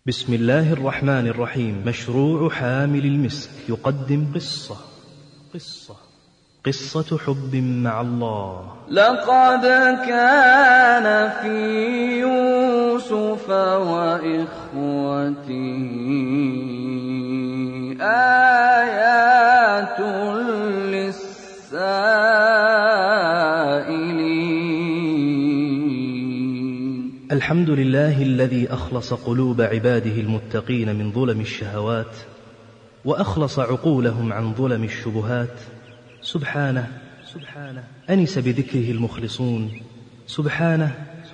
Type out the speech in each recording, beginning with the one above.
بسم الله الرحمن الرحيم. مشروع حامل المسك يقدم قصة حب مع الله. لقد كان في يوسف وإخوته آيات للسائلين. الحمد لله الذي أخلص قلوب عباده المتقين من ظلم الشهوات، وأخلص عقولهم عن ظلم الشبهات. سبحانه أنس بذكره المخلصون. سبحانه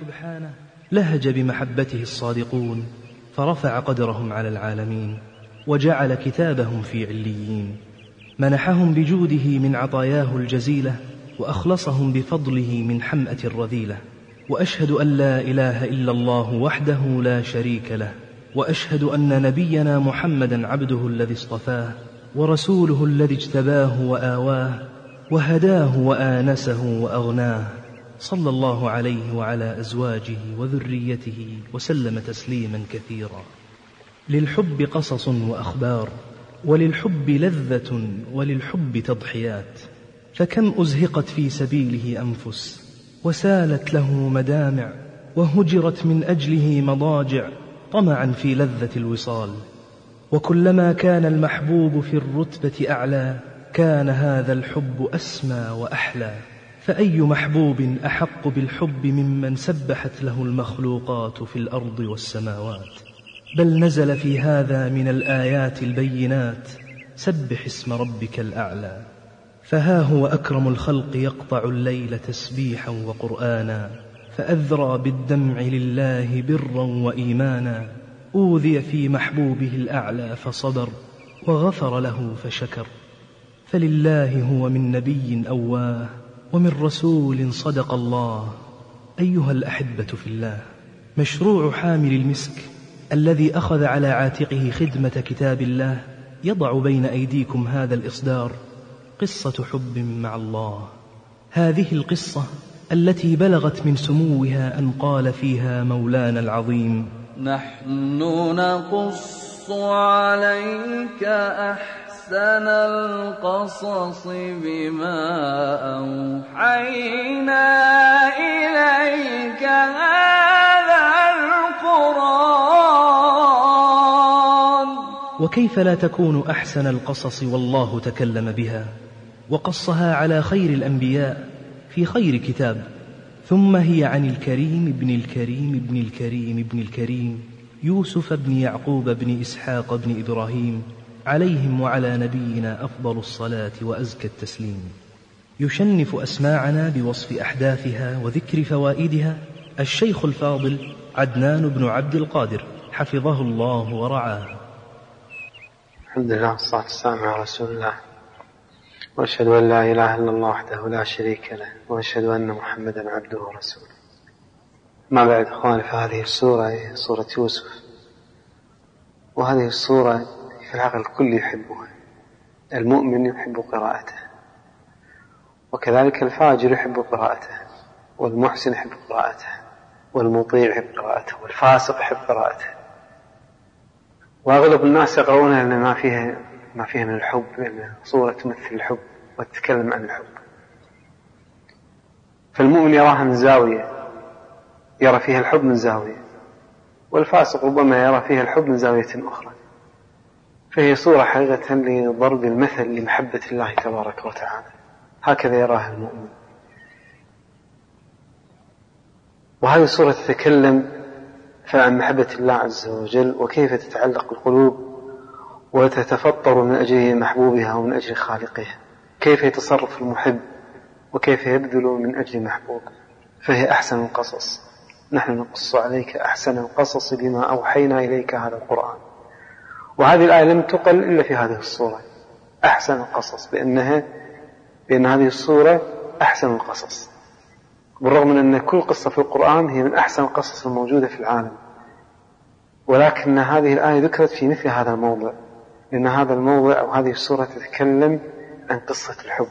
لهج بمحبته الصادقون، فرفع قدرهم على العالمين، وجعل كتابهم في عليين. منحهم بجوده من عطاياه الجزيلة، وأخلصهم بفضله من حمأة الرذيلة. وأشهد أن لا إله إلا الله وحده لا شريك له، وأشهد أن نبينا محمدا عبده الذي اصطفاه، ورسوله الذي اجتباه وآواه، وهداه وآنسه وأغناه. صلى الله عليه وعلى أزواجه وذريته وسلم تسليما كثيرا. للحب قصص وأخبار، وللحب لذة، وللحب تضحيات. فكم أزهقت في سبيله أنفس، وسالت له مدامع، وهجرت من أجله مضاجع، طمعا في لذة الوصال. وكلما كان المحبوب في الرتبة أعلى، كان هذا الحب أسمى وأحلى. فأي محبوب أحق بالحب ممن سبحت له المخلوقات في الأرض والسماوات؟ بل نزل في هذا من الآيات البينات: سبح اسم ربك الأعلى. فها هو أكرم الخلق يقطع الليل تسبيحا وقرآنا، فأذرى بالدمع لله برا وإيمانا. أوذي في محبوبه الأعلى فصبر، وغفر له فشكر. فلله هو من نبي أواه، ومن رسول صدق الله. أيها الأحبة في الله، مشروع حامل المسك الذي أخذ على عاتقه خدمة كتاب الله يضع بين أيديكم هذا الإصدار: قصة حب مع الله. هذه القصة التي بلغت من سموها أن قال فيها مولانا العظيم: نحن نقص عليك أحسن القصص بما أوحينا إليك هذا القرآن. وكيف لا تكون أحسن القصص والله تكلم بها وقصها على خير الأنبياء في خير كتاب. ثم هي عن الكريم ابن الكريم ابن الكريم ابن الكريم يوسف بن يعقوب بن إسحاق بن إبراهيم، عليهم وعلى نبينا أفضل الصلاة وأزكى التسليم. يشنف أسماعنا بوصف أحداثها وذكر فوائدها الشيخ الفاضل عدنان بن عبد القادر، حفظه الله ورعاه. الحمد لله والصلاة والسلام على رسول الله، وأشهد أن لا إله إلا الله وحده لا شريك له، وأشهد أن محمدا عبده ورسوله. ما بعد أخواني، فهذه السورة هي سورة يوسف، وهذه السورة في العقل الكل يحبها. المؤمن يحب قراءته، وكذلك الفاجر يحب قراءته، والمحسن يحب قراءته، والمطيع يحب قراءته، والفاسق يحب قراءته. وأغلب الناس يقرؤون أن ما فيها من الحب، لأن صورة تمثل الحب وتتكلم عن الحب. فالمؤمن يراها من زاوية، يرى فيها الحب من زاوية، والفاسق ربما يرى فيها الحب من زاوية أخرى. فهي صورة حقيقة لضرب المثل لمحبة الله تبارك وتعالى، هكذا يراها المؤمن. وهذه الصورة تتكلم عن محبة الله عز وجل، وكيف تتعلق القلوب وتتفطر من أجل محبوبها ومن أجل خالقها، كيف يتصرف المحب وكيف يبذل من أجل محبوب. فهي أحسن القصص. نحن نقص عليك أحسن القصص بما أوحينا إليك هذا القرآن. وهذه الآية لم تقل إلا في هذه الصورة، أحسن القصص، لأن هذه الصورة أحسن القصص، بالرغم من أن كل قصة في القرآن هي من أحسن القصص الموجودة في العالم، ولكن هذه الآية ذكرت في مثل هذا الموضع، لأن هذا الموضع أو هذه السورة تتكلم عن قصة الحب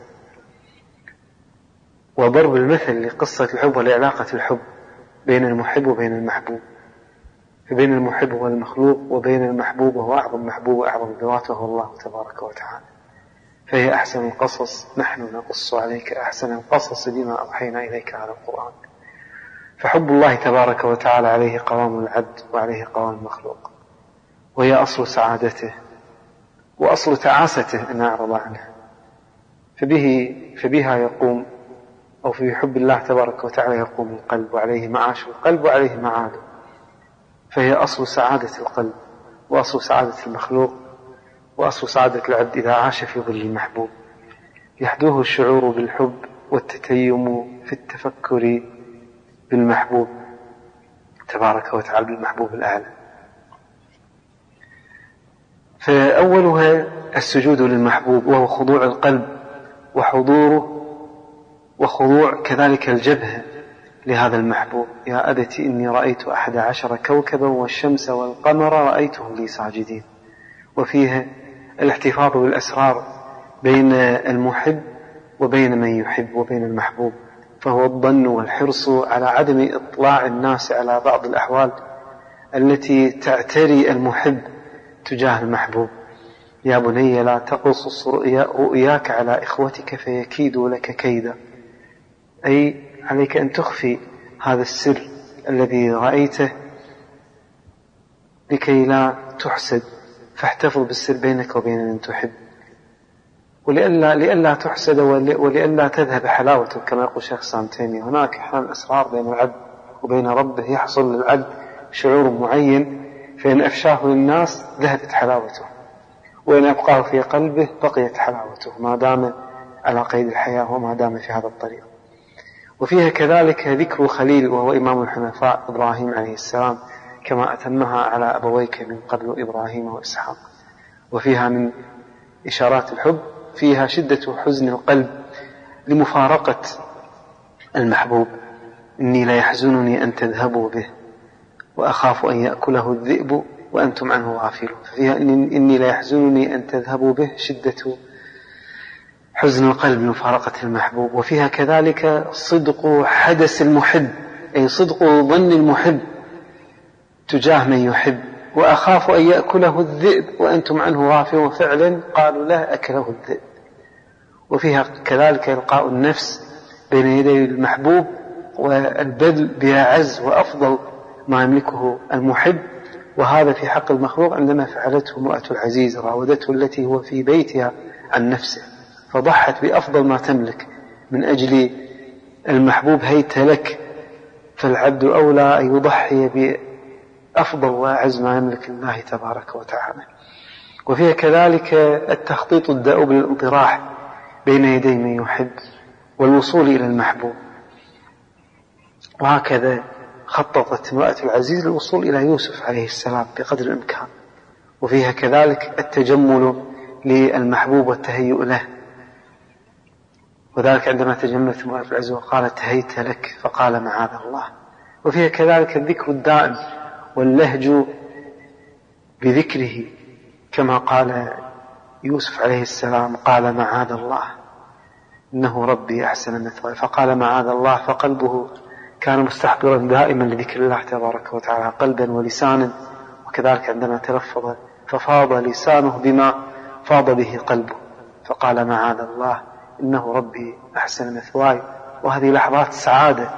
وضرب المثل لقصة الحب ولعلاقة الحب بين المحب وبين المحبوب. فبين المحب والمخلوق وبين المحبوب وهو أعظم محبوب وأعظم ذوات وهو الله تبارك وتعالى. فهي أحسن القصص، نحن نقص عليك أحسن القصص بما أوحينا إليك هذا القرآن. فحب الله تبارك وتعالى عليه قوام العبد وعليه قوام المخلوق، وهي أصل سعادته وأصل تعاسته إن أعرض عنه. فبها يقوم، أو في حب الله تبارك وتعالى يقوم القلب، وعليه معاش القلب وعليه معاده. فهي أصل سعادة القلب وأصل سعادة المخلوق وأصل سعادة العبد إذا عاش في ظل المحبوب، يحدوه الشعور بالحب والتتيم في التفكر بالمحبوب تبارك وتعالى، بالمحبوب الأعلى. فأولها السجود للمحبوب، وهو خضوع القلب وحضوره، وخضوع كذلك الجبهة لهذا المحبوب. يا أبت إني رأيت 11 كوكبا والشمس والقمر رأيتهم لي ساجدين. وفيها الاحتفاظ بالأسرار بين المحب وبين من يحب وبين المحبوب، فهو الظن والحرص على عدم إطلاع الناس على بعض الأحوال التي تعتري المحب تجاه المحبوب. يا بني لا تقصص رؤياك على إخوتك فيكيدوا لك كيدا، أي عليك أن تخفي هذا السر الذي رأيته لكي لا تحسد، فاحتفظ بالسر بينك وبين من تحب، ولئلا تحسد ولئلا تذهب حلاوته. كما يقول شيخ سام تيمية، هناك أحيانا أسرار بين العبد وبين ربه يحصل للعبد شعور معين، فإن أفشاه للناس ذهبت حلاوته، وإن أبقاه في قلبه بقيت حلاوته ما دام على قيد الحياة وما دام في هذا الطريق. وفيها كذلك ذكر خليل، وهو إمام الحنفاء إبراهيم عليه السلام، كما أتمها على أبويك من قبل إبراهيم وإسحاق. وفيها من إشارات الحب فيها شدة حزن القلب لمفارقة المحبوب. إني لا يحزنني أن تذهبوا به وأخاف أن يأكله الذئب وأنتم عنه غافلون. فيها إني لا يحزنني أن تذهبوا به، شدة حزن القلب لمفارقة المحبوب. وفيها كذلك صدق حدث المحب، أي صدق ظن المحب تجاه من يحب. وأخاف أن يأكله الذئب وأنتم عنه غافلون، وفعلا قالوا لا أكله الذئب. وفيها كذلك إلقاء النفس بين يدي المحبوب والبذل بأعز وأفضل ما يملكه المحب، وهذا في حق المخلوق عندما فعلته امرأة العزيز راودته التي هو في بيتها عن نفسه، فضحت بأفضل ما تملك من أجل المحبوب هيت لك. فالعبد أولى أن يضحي بأفضل وأعز ما يملك الله تبارك وتعالى. وفيها كذلك التخطيط الدؤوب للانطراح بين يدي من يحب والوصول إلى المحبوب. وهكذا خططت امرأة العزيز للوصول إلى يوسف عليه السلام بقدر الإمكان. وفيها كذلك التجمل للمحبوب والتهيؤ له، وذلك عندما تجملت امرأة العزيز وقالت هيت لك فقال معاذ الله. وفيها كذلك الذكر الدائم واللهج بذكره، كما قال يوسف عليه السلام قال معاذ الله إنه ربي أحسن مثواي، فقال معاذ الله، فقلبه كان مستحضرا دائما لذكر الله تبارك وتعالى قلبا ولسانا. وكذلك عندما تلفظ ففاض لسانه بما فاض به قلبه، فقال معاذ الله إنه ربي أحسن مثواي. وهذه لحظات سعادة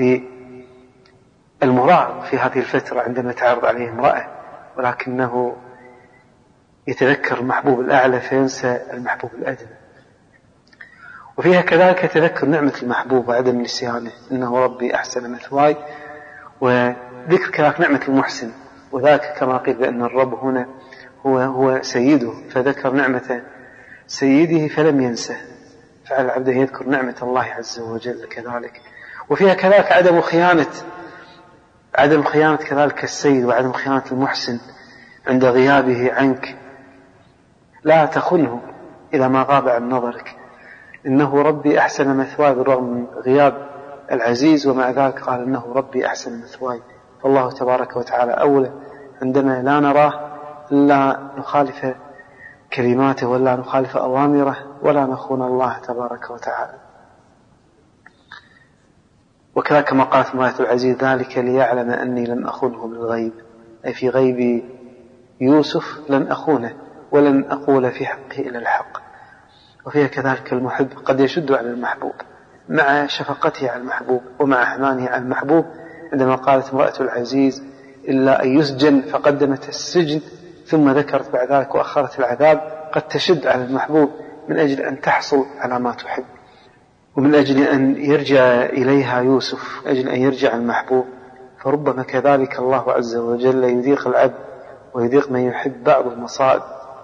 للمراء في هذه الفترة عندما تعرض عليه امرأة، ولكنه يتذكر المحبوب الأعلى فينسى المحبوب الأدنى. وفيها كذلك تذكر نعمة المحبوب وعدم نسيانه، إنه ربي أحسن مثواي. وذكر كذلك نعمة المحسن، وذاك كما قيل بأن الرب هنا هو سيده، فذكر نعمة سيده فلم ينسه، فعلى العبد يذكر نعمة الله عز وجل كذلك. وفيها كذلك عدم خيانة كذلك السيد، وعدم خيانة المحسن عند غيابه عنك. لا تخنه إذا ما غاب عن نظرك، إنه ربي أحسن مثواي، بالرغم من غياب العزيز ومع ذلك قال إنه ربي أحسن مثواي. فالله تبارك وتعالى أولى عندما لا نراه لا نخالف كلماته ولا نخالف أوامره ولا نخون الله تبارك وتعالى. وكذلك كما قالت امرأة العزيز ذلك ليعلم أني لم أخنه بالغيب، أي في غيب يوسف لن أخونه ولن أقول في حقه إلا الحق. وفيها كذلك المحب قد يشد على المحبوب مع شفقته على المحبوب ومع حنانه على المحبوب، عندما قالت امرأة العزيز إلا أن يسجن فقدمت السجن ثم ذكرت بعد ذلك وأخرت العذاب، قد تشد على المحبوب من أجل أن تحصل على ما تحب ومن أجل أن يرجع إليها يوسف، من أجل أن يرجع المحبوب. فربما كذلك الله عز وجل يذيق العبد ويذيق من يحب بعض المصائب،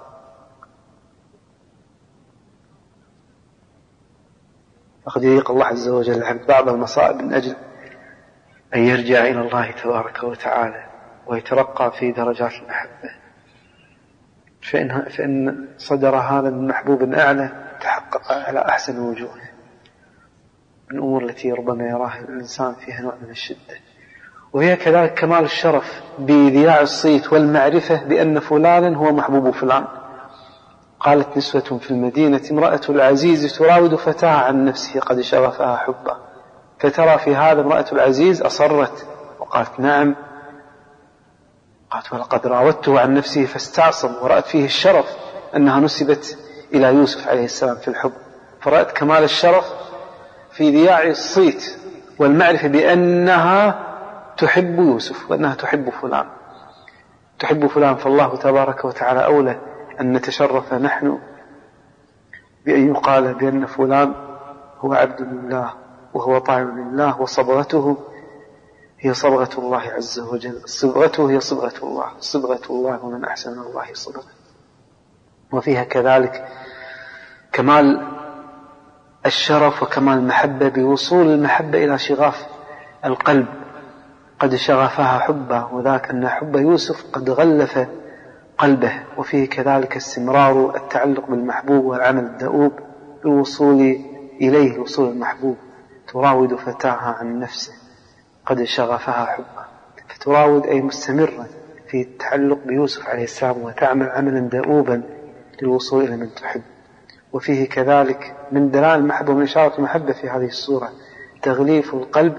فقد يذيق الله عز وجل العبد بعض المصائب من أجل أن يرجع إلى الله تبارك وتعالى ويترقى في درجات المحبة. فإن صدر هذا من محبوب أعلى تحقق على أحسن وجوه من الأمور التي ربما يراها الإنسان فيها نوع من الشدة. وهي كذلك كمال الشرف بذياع الصيت والمعرفة بأن فلانا هو محبوب فلان. قالت نسوة في المدينة امرأة العزيز تراود فتاها عن نفسه قد شغفها حبا، فترى في هذا امرأة العزيز أصرت وقالت نعم، قالت ولقد راودته عن نفسه فاستعصم، ورأت فيه الشرف أنها نسبت إلى يوسف عليه السلام في الحب، فرأت كمال الشرف في ذياع الصيت والمعرفة بأنها تحب يوسف وأنها تحب فلان. فالله تبارك وتعالى أولى أن نتشرف نحن بأن يقال بأن فلان هو عبد لله وهو طاع لله، وصبغته هي صبغة الله عز وجل، صبغته هي صبغة الله ومن أحسن الله صبغة. وفيها كذلك كمال الشرف وكمال المحبة بوصول المحبة إلى شغاف القلب، قد شغفها حبه، وذاك أن حب يوسف قد غلف قلبه. وفيه كذلك استمرار التعلق بالمحبوب والعمل الدؤوب للوصول إليه، وصول المحبوب. تراود فتاها عن نفسه قد شغفها حبه، فتراود أي مستمرة في التعلق بيوسف عليه السلام وتعمل عملا دؤوبا للوصول إلى من تحب. وفيه كذلك من دلائل المحبة ومن إشارة المحبة في هذه السورة تغليف القلب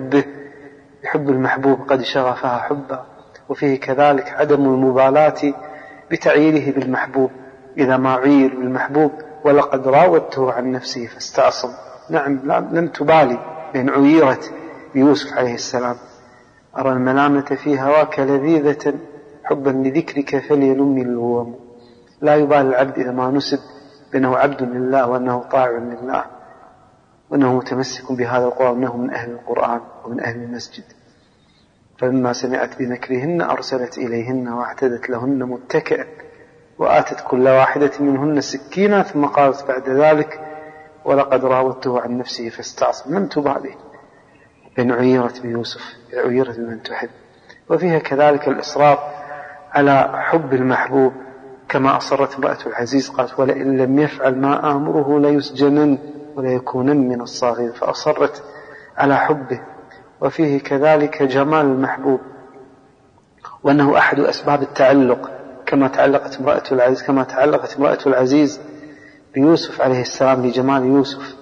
بحب المحبوب قد شغفها حبا. وفيه كذلك عدم المبالاة بتعييره بالمحبوب إذا ما عير بالمحبوب، ولقد راودته عن نفسه فاستعصم. نعم، لم تبالي بأن عيرت بيوسف عليه السلام. أرى الملامة في هواك لذيذة حبا لذكرك فليلمني اللوم. لا يبالي العبد إذا ما نسب بأنه عبد لله وأنه طاع لله وأنه متمسك بهذا القرآن وأنه من أهل القرآن ومن أهل المسجد. فلما سمعت بمكرهن أرسلت إليهن واعتدت لهن متكئا وآتت كل واحدة منهن سكينا، ثم قالت بعد ذلك ولقد راودته عن نفسه فاستعصم. لم تبالي بأن عيرت بيوسف، عيرت بمن تحب. وفيها كذلك الإصرار على حب المحبوب كما أصرت امرأة العزيز، قالت ولئن لم يفعل ما آمره ليسجنن وليكونن من الصاغرين، فأصرت على حبه. وفيه كذلك جمال المحبوب وأنه أحد أسباب التعلق كما تعلقت امرأة العزيز بيوسف عليه السلام لجمال يوسف،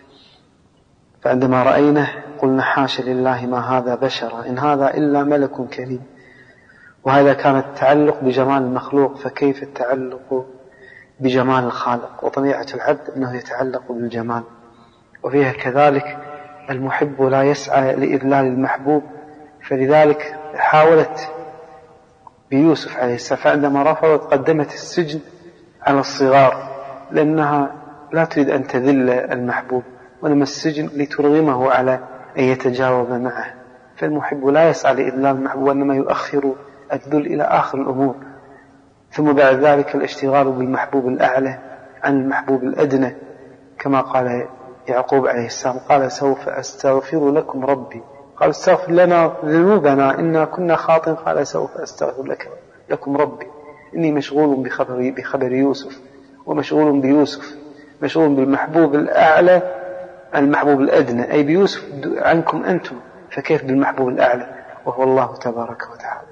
فعندما رأينه قلنا حاشا لله ما هذا بشرا إن هذا إلا ملك كريم. وهذا كان التعلق بجمال المخلوق، فكيف التعلق بجمال الخالق؟ وطبيعة العبد أنه يتعلق بالجمال. وفيها كذلك المحب لا يسعى لإذلال المحبوب، فلذلك حاولت بيوسف عليه السلام، فعندما رفضت قدمت السجن على الصغار لأنها لا تريد أن تذل المحبوب، ولما السجن لترغمه على أن يتجاوب معه. فالمحب لا يسعى لإذلال المحبوب وإنما يؤخر الذل إلى آخر الأمور، ثم بعد ذلك الاشتغال بالمحبوب الأعلى عن المحبوب الأدنى، كما قال يعقوب عليه السلام قال سوف أستغفر لكم ربي، قال استغفر لنا ذنوبنا إنا كنا خاطئين، قال سوف أستغفر لكم ربي إني مشغول بخبر يوسف ومشغول بيوسف، مشغول بالمحبوب الأعلى عن المحبوب الأدنى، أي بيوسف عنكم أنتم، فكيف بالمحبوب الأعلى وهو الله تبارك وتعالى.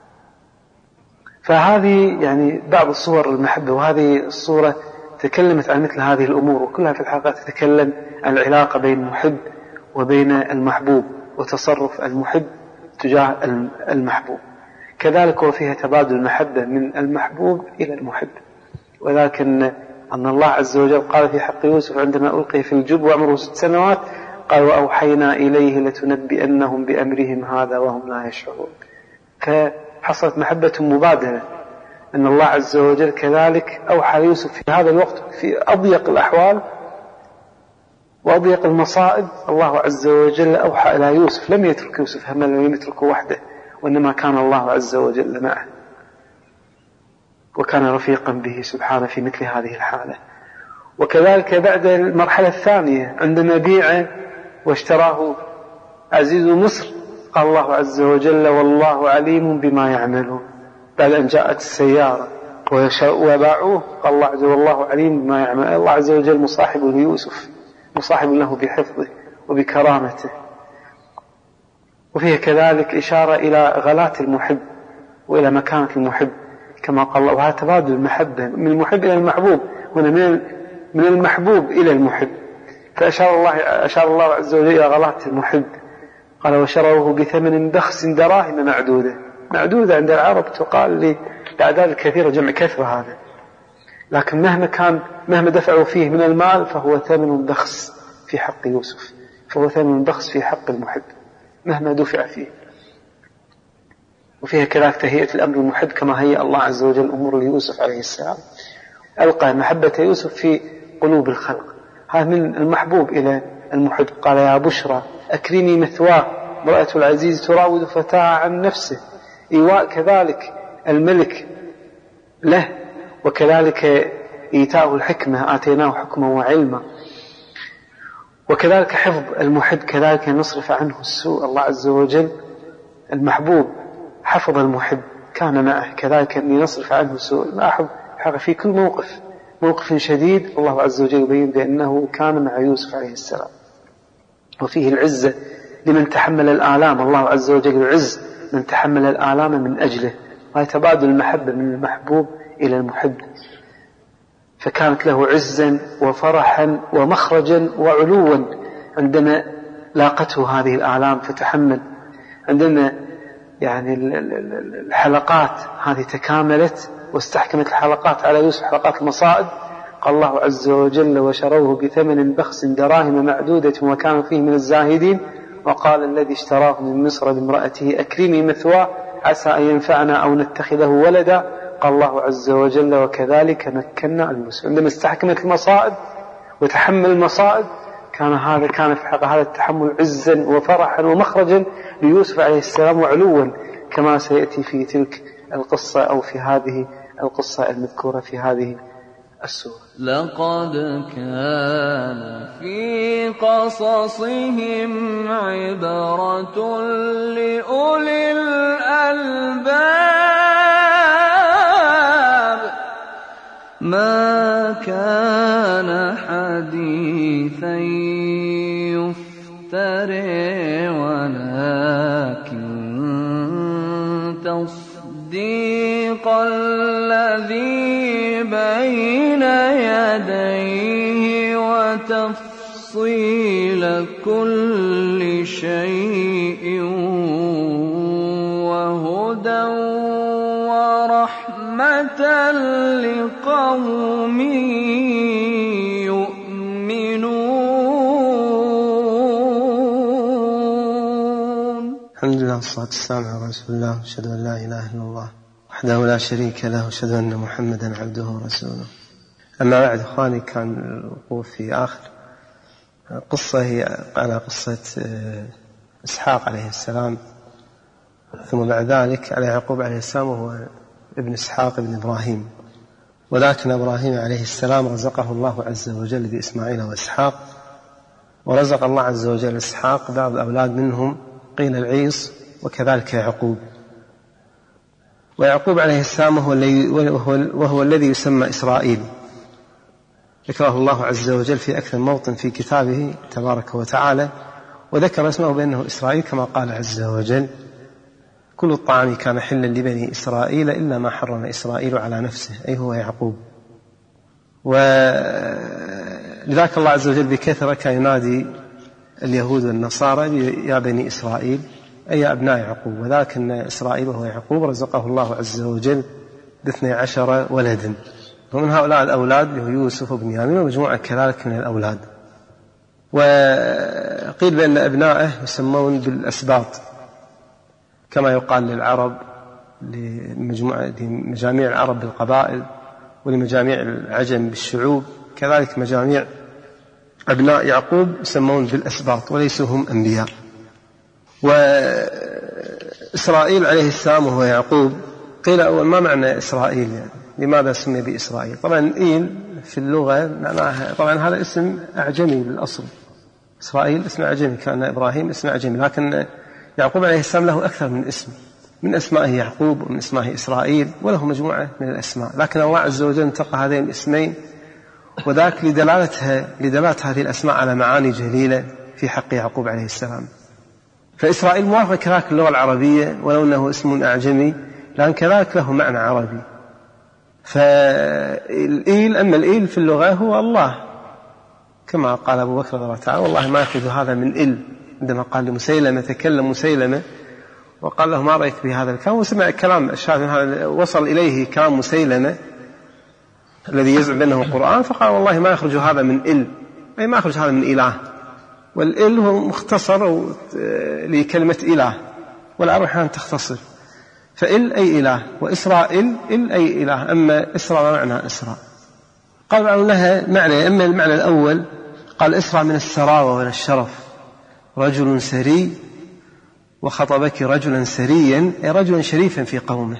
فهذه يعني بعض الصور المحبة، وهذه الصورة تكلمت عن مثل هذه الأمور، وكلها في الحقيقة تتكلم عن العلاقة بين المحب وبين المحبوب وتصرف المحب تجاه المحبوب. كذلك وفيها تبادل المحبة من المحبوب إلى المحب. ولكن أن الله عز وجل قال في حق يوسف عندما ألقي في الجب وعمره 6 سنوات قال وأوحينا إليه لتنبئنهم بأمرهم هذا وهم لا يشعرون. فحصلت محبة مبادلة، أن الله عز وجل كذلك أوحى يوسف في هذا الوقت في أضيق الأحوال وأضيق المصائب. الله عز وجل أوحى إلى يوسف، لم يترك يوسف هملا ولم يتركه وحده، وإنما كان الله عز وجل معه وكان رفيقا به سبحانه في مثل هذه الحالة. وكذلك بعد المرحلة الثانية عندما بيع واشتراه عزيز مصر قال الله عز وجل والله عليم بما يعملون. بعد أن جاءت السيارة وباعوه قال الله عز وجل والله عليم بما يعمل. الله عز وجل مصاحب ليوسف، مصاحب له بحفظه وبكرامته. وفيها كذلك إشارة إلى غلاة المحب وإلى مكانة المحب كما قال الله، وهذا تبادل المحبة من المحب إلى المحبوب، هنا من المحبوب إلى المحب. فأشار الله عز وجل إلى غلاة المحب قال وشروه بثمن بخس دراهم معدودة عند العرب تقال لأعداد كثيرة جمع كثرة هذا، لكن مهما دفعوا فيه من المال فهو ثمن بخس في حق يوسف، فهو ثمن بخس في حق المحب مهما دفع فيه. وفيها كذلك تهيئة الأمر المحب كما هيأ الله عز وجل أمور ليوسف عليه السلام، ألقى محبة يوسف في قلوب الخلق. هذا من المحبوب إلى المحب. قال يا بشرى أكرمي مثواه امرأة العزيز تراود فتاها عن نفسه. إيواء كذلك الملك له، وكذلك إيتاء الحكمة آتيناه حكما وعلما. وكذلك حفظ المحب، كذلك نصرف عنه السوء. الله عز وجل المحبوب حفظ المحب كان معه، كذلك لنصرف عنه السوء. لاحظ في كل موقف شديد الله عز وجل يبين بأنه كان مع يوسف عليه السلام. وفيه العزة لمن تحمل الآلام، الله عز وجل يعز من تحمل الآلام من أجله. ويتبادل المحبة من المحبوب إلى المحب، فكانت له عزا وفرحا ومخرجا وعلوا عندما لاقته هذه الآلام فتحمل. عندما يعني الحلقات هذه تكاملت واستحكمت الحلقات على يوسف، حلقات المصائب، قال الله عز وجل وشروه بثمن بخس دراهم معدودة وكانوا فيه من الزاهدين. وقال الذي اشتراه من مصر بامرأته أكرمي مثواه عسى أن ينفعنا أو نتخذه ولدا. قال الله عز وجل وكذلك مكنا ليوسف. عندما استحكمت المصائب وتحمل المصائب كان في حق هذا التحمل عزا وفرحا ومخرجا ليوسف عليه السلام وعلوا، كما سيأتي في تلك القصة أو في هذه القصة المذكورة في هذه السورة. لقد كان في قصصهم عبرة لأولي الألباب ما كان حديثا يفترى ولكن تصديق الذي بين يديه وتفصيل كل شيء وهدى ورحمة لقوم يؤمنون. الحمد لله والصلاة والسلام على رسول الله، أشهد أن لا إله إلا الله وحده لا شريك له، وأشهد أن محمدا عبده ورسوله. أما بعد إخواني، كان الوقوف في آخر قصة هي على قصة إسحاق عليه السلام، ثم بعد ذلك على يعقوب عليه السلام وهو ابن إسحاق ابن إبراهيم. ولكن إبراهيم عليه السلام رزقه الله عز وجل بإسماعيل وإسحاق، ورزق الله عز وجل إسحاق بعض الأولاد منهم قيل العيص وكذلك يعقوب. ويعقوب عليه السلام وهو الذي يسمى إسرائيل، ذكره الله عز وجل في أكثر موطن في كتابه تبارك وتعالى، وذكر اسمه بأنه إسرائيل كما قال عز وجل كل الطعام كان حلا لبني إسرائيل إلا ما حرم إسرائيل على نفسه، أي هو يعقوب. ولذلك الله عز وجل بكثرة كان ينادي اليهود والنصارى يا بني إسرائيل أي أبناء يعقوب، وذاك أن إسرائيل وهو يعقوب رزقه الله عز وجل ب12 ولدا، ومن هؤلاء الأولاد له يوسف وبنيامين ومجموعة كذلك من الأولاد. وقيل بأن أبنائه يسمون بالأسباط كما يقال للعرب لمجاميع العرب بالقبائل ولمجاميع العجم بالشعوب، كذلك مجاميع أبناء يعقوب يسمون بالأسباط وليسوا هم أنبياء. وإسرائيل عليه السلام وهو يعقوب قيل أول ما معنى إسرائيل يعني لماذا سمي بإسرائيل؟ طبعا إيل في اللغة معناها طبعا هذا اسم أعجمي بالأصل، إسرائيل اسم أعجمي كان إبراهيم اسم أعجمي، لكن يعقوب عليه السلام له أكثر من اسم، من أسمائه يعقوب ومن اسمائه إسرائيل وله مجموعة من الأسماء، لكن الله عز وجل انتقى هذين الاسمين وذاك لدلالة هذه الأسماء على معاني جليلة في حق يعقوب عليه السلام. فإسرائيل موافق كذلك اللغة العربية ولو أنه اسم أعجمي لأن كذلك له معنى عربي. فالإيل أما الإيل في اللغة هو الله كما قال أبو بكر رضي الله تعالى والله ما يأخذ هذا من إل، عندما قال لمسيلمة تكلم مسيلمة وقال له ما رأيت بهذا الكلام، وسمع كلام هذا وصل إليه كلام مسيلمة الذي يزعم بأنه القرآن، فقال والله ما يخرج هذا من إل، أي ما يخرج هذا من إله، والإل هو مختصر لكلمة إله والعرب أحيانا تختصر، فإل أي إله وإسرائيل إل أي إله، أما إسراء ما معنى إسراء؟ قال لها معنى، أما المعنى الأول قال إسراء من السراوة ومن الشرف، رجل سري وخطبك رجلا سريا أي رجلا شريفا في قومه،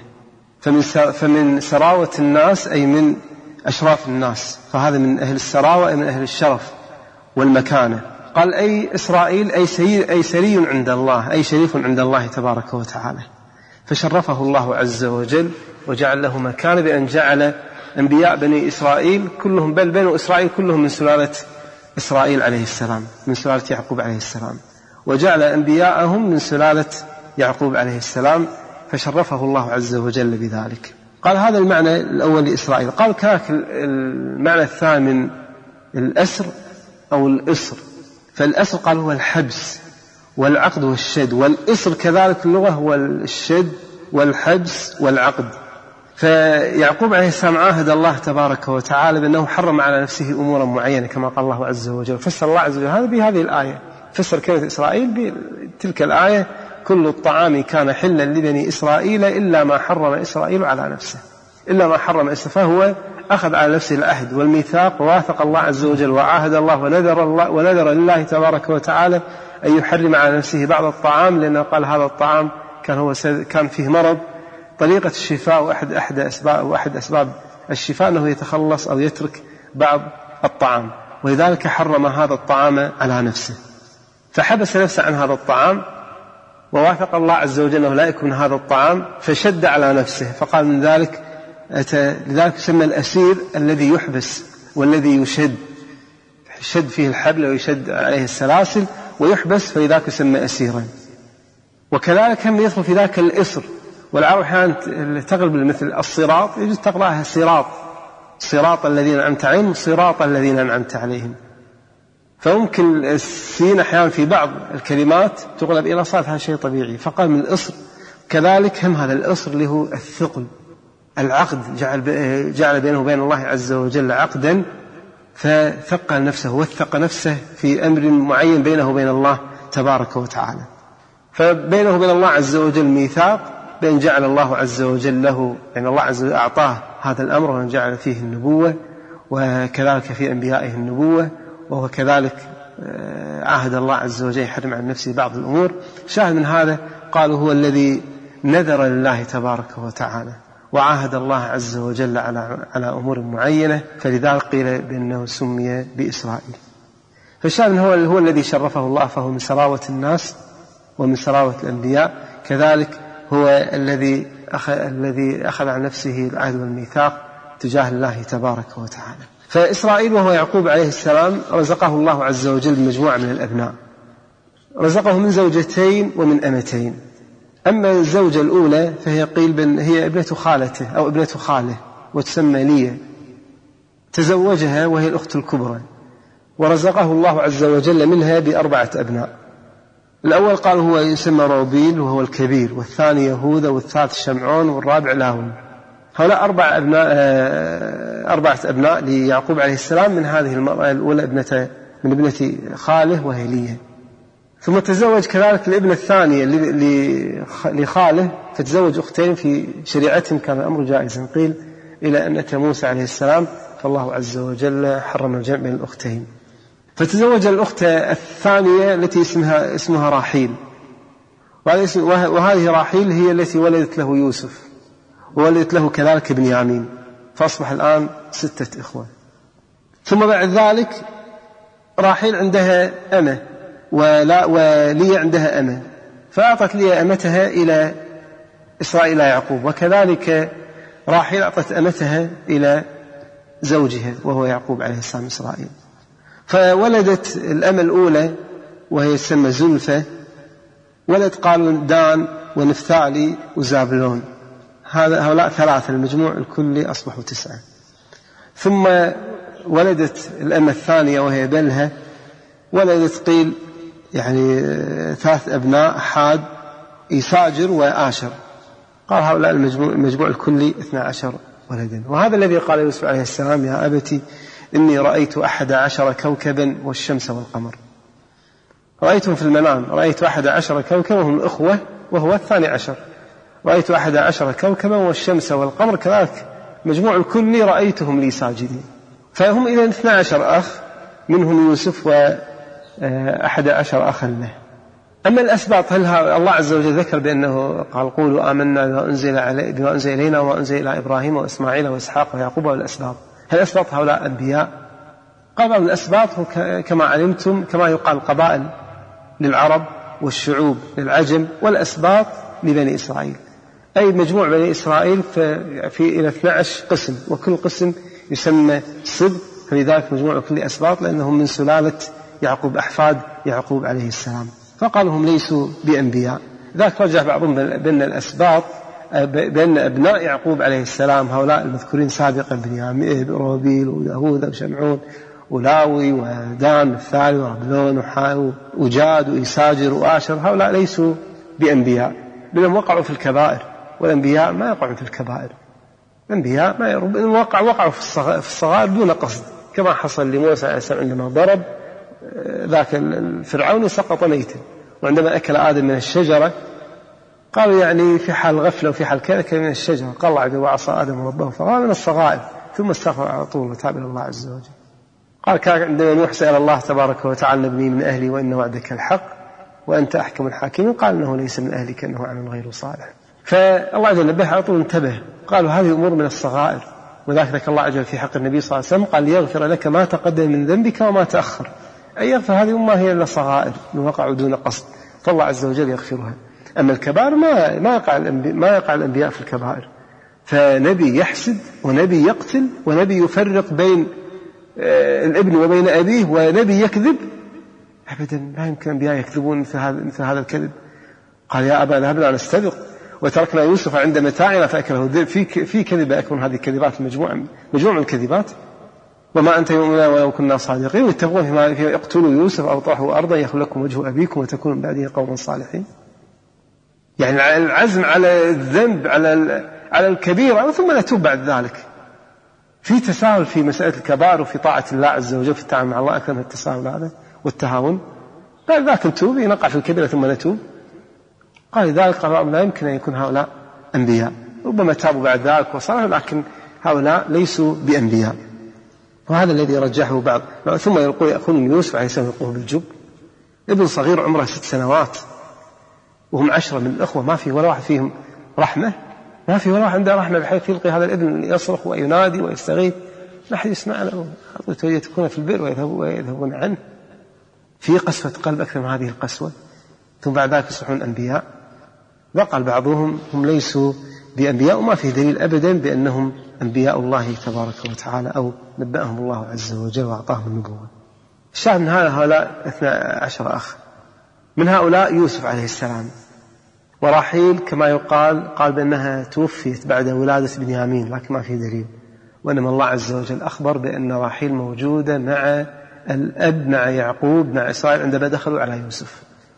فمن سراوة الناس أي من أشراف الناس، فهذا من أهل السراوة أي من أهل الشرف والمكانة. قال أي إسرائيل أي سري عند الله أي شريف عند الله تبارك وتعالى، فشرفه الله عز وجل وجعل له مكانة بأن جعل أنبياء بني إسرائيل كلهم بل بنو إسرائيل كلهم من سلالة إسرائيل عليه السلام، من سلالة يعقوب عليه السلام، وجعل أنبياءهم من سلالة يعقوب عليه السلام، فشرفه الله عز وجل بذلك. قال هذا المعنى الأول لإسرائيل. قال كذلك المعنى الثامن الأسر أو الإصر، فالأسر قال هو الحبس والعقد والشد، والإصر كذلك اللغة هو الشد والحبس والعقد. فيعقوب عليه السلام عاهد الله تبارك وتعالى بأنه حرم على نفسه أمورا معينة كما قال الله عز وجل، فسر الله عز وجل هذا بهذه الآية، فسر كلمة إسرائيل بتلك الآية كل الطعام كان حلا لبني إسرائيل إلا ما حرم إسرائيل على نفسه، إلا ما حرم إسرائيل، فهو أخذ على نفسه العهد والميثاق وواثق الله عز وجل وعاهد الله ونذر لله تبارك وتعالى أن يحرم على نفسه بعض الطعام، لأنه قال هذا الطعام كان فيه مرض، طريقة الشفاء وأحد أسباب الشفاء أنه يتخلص أو يترك بعض الطعام، ولذلك حرم هذا الطعام على نفسه، فحبس نفسه عن هذا الطعام ووافق الله عز وجل أنه لا يكون هذا الطعام، فشد على نفسه، فقال من ذلك لذلك يسمى الأسير الذي يحبس والذي يشد فيه الحبل ويشد عليه السلاسل ويحبس، فلذلك يسمى أسيرا. وكذلك هم يدخل في ذاك الإصر، والعرب أحيانا تغلب مثل الصراط يجوز تقرأها صراط الذين أنعمت عليهم صراط الذين أنعمت عليهم، فممكن السين أحيانا في بعض الكلمات تغلب إلى صاد، هذا شيء طبيعي. فقال من الإصر كذلك هم هذا الإصر اللي هو الثقل، العقد جعل بينه وبين الله عز وجل عقدا، فثقل نفسه وثق نفسه في أمر معين بينه وبين الله تبارك وتعالى، فبينه وبين الله عز وجل ميثاق بأن جعل الله عز وجل له، يعني الله عز وجل أعطاه هذا الأمر وأن جعل فيه النبوة، وكذلك في أنبيائه النبوة، وهو كذلك عاهد الله عز وجل يحرم عن نفسه بعض الأمور. شاهد من هذا قالوا هو الذي نذر لله تبارك وتعالى وعاهد الله عز وجل على أمور معينة، فلذلك قيل بأنه سمي بإسرائيل. فالشاهد هو الذي شرفه الله، فهو من سراوة الناس ومن سراوة الأنبياء، كذلك هو الذي أخذ عن نفسه العهد والميثاق تجاه الله تبارك وتعالى. فإسرائيل وهو يعقوب عليه السلام رزقه الله عز وجل بمجموعة من الأبناء، رزقه من زوجتين ومن أمتين. أما الزوجة الأولى فهي قيل هي ابنة خالته أو ابنة خاله وتسمى ليا، تزوجها وهي الأخت الكبرى، ورزقه الله عز وجل منها ب4 أبناء، الأول قال هو يسمى روبيل وهو الكبير، والثاني يهوذا، والثالث شمعون، والرابع لاون. هؤلاء 4 أبناء ليعقوب عليه السلام من هذه المرأة الأولى من ابنة خاله وهي ليا. ثم تزوج كذلك الابنة الثانية لخاله، فتزوج أختين في شريعتهم كان الأمر جائزا، قيل إلى أن أتى موسى عليه السلام فالله عز وجل حرم الجمع بين الأختين. فتزوج الأخت الثانية التي اسمها راحيل، وهذه راحيل هي التي ولدت له يوسف، وولدت له كذلك بنيامين، فأصبح الآن 6 إخوة. ثم بعد ذلك راحيل عندها أمة وليا عندها أمة، فأعطت ليا أمتها إلى إسرائيل يعقوب، وكذلك راحيل أعطت أمتها إلى زوجها وهو يعقوب عليه السلام إسرائيل. فولدت الأمة الأولى وهي تسمى زلفة، ولد قالوا دان ونفتالي وزابلون، هؤلاء 3 المجموع الكلي أصبحوا 9. ثم ولدت الأمة الثانية وهي بلها، ولدت قيل 3 أبناء، حاد إيساجر وآشر، قال هؤلاء المجموع الكلي 12 ولدا. وهذا الذي قال يوسف عليه السلام يا أبتي إني رأيت 11 كوكبا والشمس والقمر. رأيتهم في المنام، رأيت 11 كوكبا وهم الأخوة وهو 12، رأيت 11 كوكبا والشمس والقمر كذلك مجموع الكلي رأيتهم لي ساجدين. فهم إذا 12 أخ، منهم يوسف و11 أخا له. أما الأسباط، هل الله عز وجل ذكر بأنه قال قولوا آمنا بما أنزل إلينا وما أنزل إلى إبراهيم وإسماعيل وإسحاق ويعقوب والأسباط؟ هل الأسباط هؤلاء أنبياء؟ قال بعض الأسباط كما علمتم كما يقال قبائل للعرب والشعوب للعجم، والأسباط لبني إسرائيل، أي مجموع بني إسرائيل إلى 12 قسم، وكل قسم يسمى سبط، فلذلك مجموع كل أسباط لأنهم من سلالة يعقوب، أحفاد يعقوب عليه السلام، فقالوا هم ليسوا بأنبياء. ذاك رجع بعضهم بأن الأسباط بأن أبناء يعقوب عليه السلام هؤلاء المذكورين سابقا بنيامين وروبيل ويهوذا وشمعون ولاوي ودان الثالي وربلون وجاد وإيساجر وآشر، هؤلاء ليسوا بأنبياء، لأنهم وقعوا في الكبائر، والأنبياء ما يقعون في الكبائر. الأنبياء ما وقعوا في الصغائر دون قصد، كما حصل لموسى عليه السلام عندما ضرب ذاك الفرعون سقط ميتا، وعندما أكل آدم من الشجرة قالوا في حال غفلة وفي حال كذا من الشجرة، قال الله عز وجل وعصى آدم ربه فغوى من الصغائر ثم استغفر على طول وتاب إلى الله عز وجل. قال كان عندما نوح سأل الله تبارك وتعالى نبني من أهلي وإن وعدك الحق وأنت أحكم الحاكمين، قال إنه ليس من أهلك إنه عمل غير صالح. فالله عز وجل نبه على طول انتبه، قالوا هذه أمور من الصغائر، وذلك الله عز وجل في حق النبي صلى الله عليه وسلم قال ليغفر لك ما تقدم من ذنبك وما تأخر، أي يغفر هذه أمة هي إلا صغائر وقعوا دون قصد، فالله عز وجل يغفرها. أما الكبائر ما يقع الأنبياء في الكبائر، فنبي يحسد ونبي يقتل ونبي يفرق بين الابن وبين أبيه ونبي يكذب، أبدا لا يمكن أنبياء يكذبون مثل هذا الكذب. قال يا أبا ذهبنا نستبق وتركنا يوسف عند متاعنا فأكله الذئب، في كذبة أكون هذه الكذبات مجموعة من الكذبات، وما أنت يؤمنون ولو كنا صادقين، ويتبغون فيما يقتلوا يوسف أو طرحوا أرضا يخل لكم وجه أبيكم وتكونوا من بعده قوما صالحين. يعني العزم على الذنب على الكبيرة ثم نتوب بعد ذلك. في تساهل في مسألة الكبائر وفي طاعة الله عز وجل في التعامل مع الله أكثر من التساهل هذا والتهاون. قال ذاك نتوب نقع في الكبيرة ثم نتوب. قال ذلك قال لا يمكن أن يكون هؤلاء أنبياء، ربما تابوا بعد ذلك وصالحوا، لكن هؤلاء ليسوا بأنبياء. وهذا الذي رجحه بعض. ثم يقولون يوسف عليه السلام يقوم بالجب، ابن صغير عمره 6 سنوات وهم 10 من الأخوة، ما في ولا واحد فيهم رحمة، ما في ولا واحد عنده رحمة بحيث يلقي هذا الابن يصرخ وينادي ويستغيث، لا أحد يسمع له، يتكون في البئر ويذهبون عنه. في قسوة قلب أكثر من هذه القسوة، ثم بعد ذلك يصبحون أنبياء. وقال بعضهم هم ليسوا بأنبياء، وما في دليل أبدا بأنهم أنبياء الله تبارك وتعالى أو نبأهم الله عز وجل وأعطاهم النبوة. الشاهد من هؤلاء 12 أخ، من هؤلاء يوسف عليه السلام، وراحيل كما قال بأنها توفيت بعد ولادة بنيامين، لكن ما في دليل، وإنما الله عز وجل أخبر بأن راحيل موجودة مع الأب، مع يعقوب، مع إسرائيل عندما دخلوا على يوسف،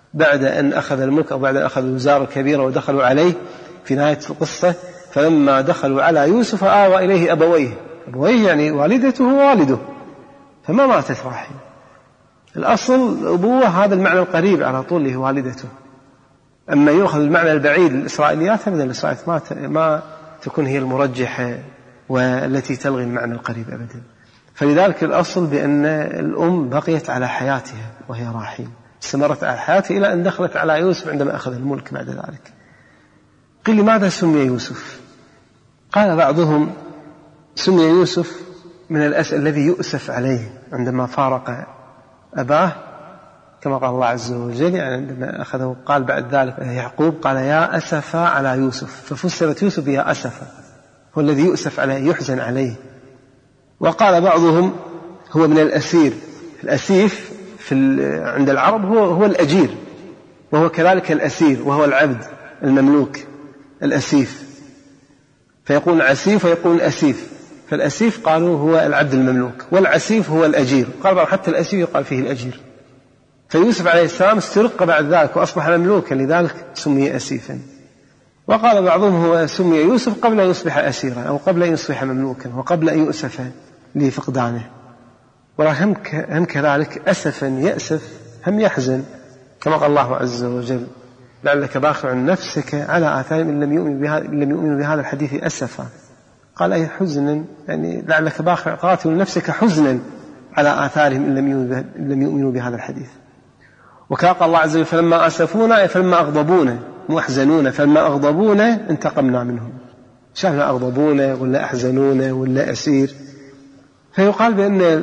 بعد أن أخذ الملك أو بعد أن أخذ الوزارة الكبيرة ودخلوا عليه في نهاية القصة، فلما دخلوا على يوسف آوى إليه أبويه يعني والدته ووالده، فما ماتت راحل. الأصل الأبوة هذا المعنى القريب على طول اللي هو والدته. أما يأخذ المعنى البعيد للإسرائيليات أبدا، الإسرائيليات ما تكون هي المرجحة والتي تلغي المعنى القريب أبدا. فلذلك الأصل بأن الأم بقيت على حياتها وهي راحل، استمرت على حياتها إلى أن دخلت على يوسف عندما أخذ الملك بعد ذلك. قيل لماذا سمي يوسف؟ قال بعضهم سمي يوسف من الأسف الذي يؤسف عليه عندما فارق أباه، كما قال الله عز وجل يعني عندما أخذه قال بعد ذلك يعقوب قال يا أسفا على يوسف، ففسرت يوسف يا أسفا، هو الذي يؤسف عليه يحزن عليه. وقال بعضهم هو من الأسير، الأسيف عند العرب هو الأجير، وهو كذلك الأسير وهو العبد المملوك الأسيف، فيقول عسيف ويقول أسيف. فالأسيف قالوا هو العبد المملوك، والعسيف هو الأجير، قال حتى الأسيف يقال فيه الأجير. فيوسف عليه السلام استرق بعد ذلك وأصبح مملوكا، لذلك سمي أسيفا. وقال بعضهم هو سمي يوسف قبل أن يصبح أسيرا أو قبل أن يصبح مملوكا وقبل أن يؤسف لفقدانه. ولكن هم كذلك أسفا يأسف هم يحزن، كما قال الله عز وجل لعلك باخع نفسك على آثارهم إن لم يؤمنوا بهذا الحديث أسفا. قال أي حزنا، يعني لعلك باخع قاتل نفسك حزنا على آثارهم إن لم يؤمنوا بهذا الحديث. وكان قال الله عز وجل فلما أسفونا فلما أغضبونا محزنون فلما أغضبونا انتقمنا منهم. شاهدنا أغضبونا ولا أحزنونا ولا أسير. فيقال بأن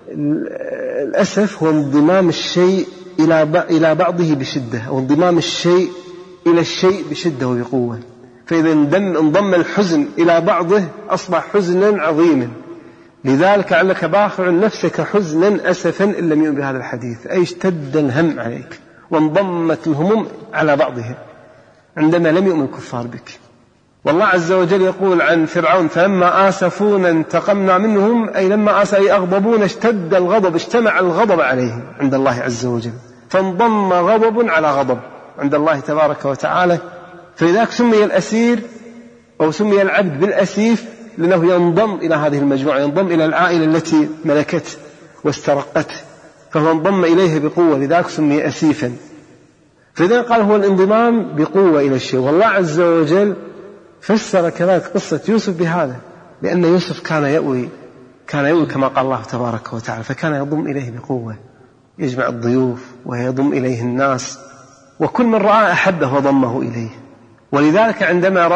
الأسف هو انضمام الشيء إلى بعضه بشدة، أو انضمام الشيء إلى الشيء بشدة وبقوة. فإذا انضم الحزن إلى بعضه أصبح حزنا عظيما. لذلك علك باخع نفسك حزنا أسفا إن لم يؤمن بهذا الحديث، أي اشتد الهم عليك وانضمت الهموم على بعضها عندما لم يؤمن الكفار بك. والله عز وجل يقول عن فرعون فلما آسفونا انتقمنا منهم، أي لما أغضبونا اشتد الغضب، اجتمع الغضب عليهم عند الله عز وجل، فانضم غضب على غضب عند الله تبارك وتعالى. فلذلك سمي الأسير أو سمي العبد بالأسيف لأنه ينضم إلى هذه المجموعة، ينضم إلى العائلة التي ملكته واسترقته، فهو انضم إليه بقوة، لذلك سمي أسيفا. فإذا قال هو الانضمام بقوة إلى الشيء. والله عز وجل فسر كذلك قصة يوسف بهذا، لأن يوسف كان يأوي كما قال الله تبارك وتعالى، فكان يضم إليه بقوة، يجمع الضيوف ويضم إليه الناس، وكل من رآه أحبه وضمه إليه. ولذلك عندما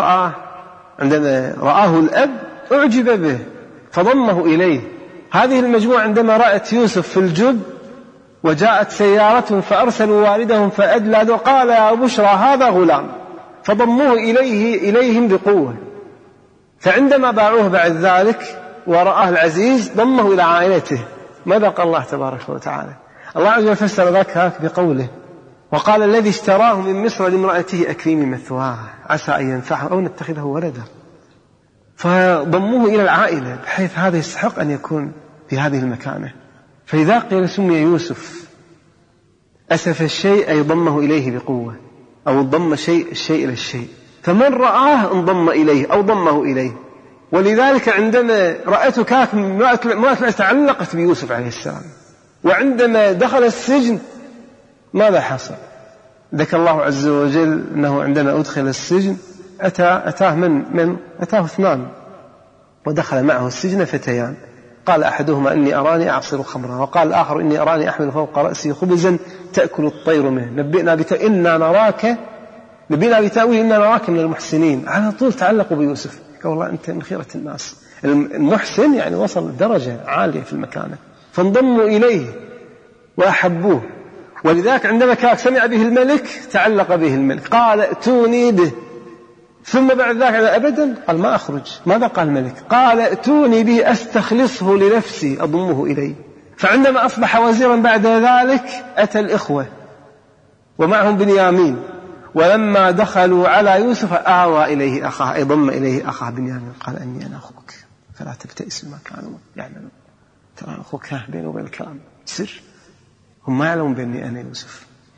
رآه الأب أعجب به فضمه إليه. هذه المجموعة عندما رأت يوسف في الجب وجاءت سيارة فأرسلوا والدهم فأدلى وقال يا بشرى هذا غلام، فضموه إليهم بقوة. فعندما باعوه بعد ذلك ورآه العزيز ضمه إلى عائلته. ماذا قال الله تبارك وتعالى؟ الله عز وجل فسر ذلك بقوله وقال الذي اشتراه من مصر لامرأته أكرمي مثواه عسى أن ينفعه أو نتخذه ولدا. فضموه إلى العائلة بحيث هذا يستحق أن يكون في هذه المكانة. فإذا قيل سمي يوسف أسف الشيء أي ضمه إليه بقوة، أو ضم الشيء إلى الشيء، فمن رآه انضم إليه أو ضمه إليه. ولذلك عندما رأته كانت امرأة تعلقت بيوسف عليه السلام، وعندما دخل السجن ماذا حصل؟ ذكر الله عز وجل أنه عندما أدخل السجن أتاه اثنان ودخل معه السجن فتيان، قال أحدهما إني أراني أعصر خمرا، وقال الآخر إني أراني أحمل فوق رأسي خبزا تأكل الطير منه، نبئنا بتأويل إنا نراك من المحسنين. على طول تعلقوا بيوسف، قال والله أنت من خيرة الناس. المحسن يعني وصل درجة عالية في المكانة، فانضموا إليه وأحبوه. ولذلك عندما كان سمع به الملك تعلق به الملك، قال ائتوني به. ثم بعد ذلك أبدا قال ما أخرج. ماذا قال الملك؟ قال ائتوني به أستخلصه لنفسي أضمه إلي. فعندما أصبح وزيرا بعد ذلك أتى الإخوة ومعهم بنيامين، ولما دخلوا على يوسف آوى إليه أخاه، أي ضم إليه أخاه بنيامين، قال أني أنا أخوك فلا تبتئس بما كانوا يعملون. ترى أخوك بينه وبين الكلام سر، هم ما يعلمون بأني أنا يوسف.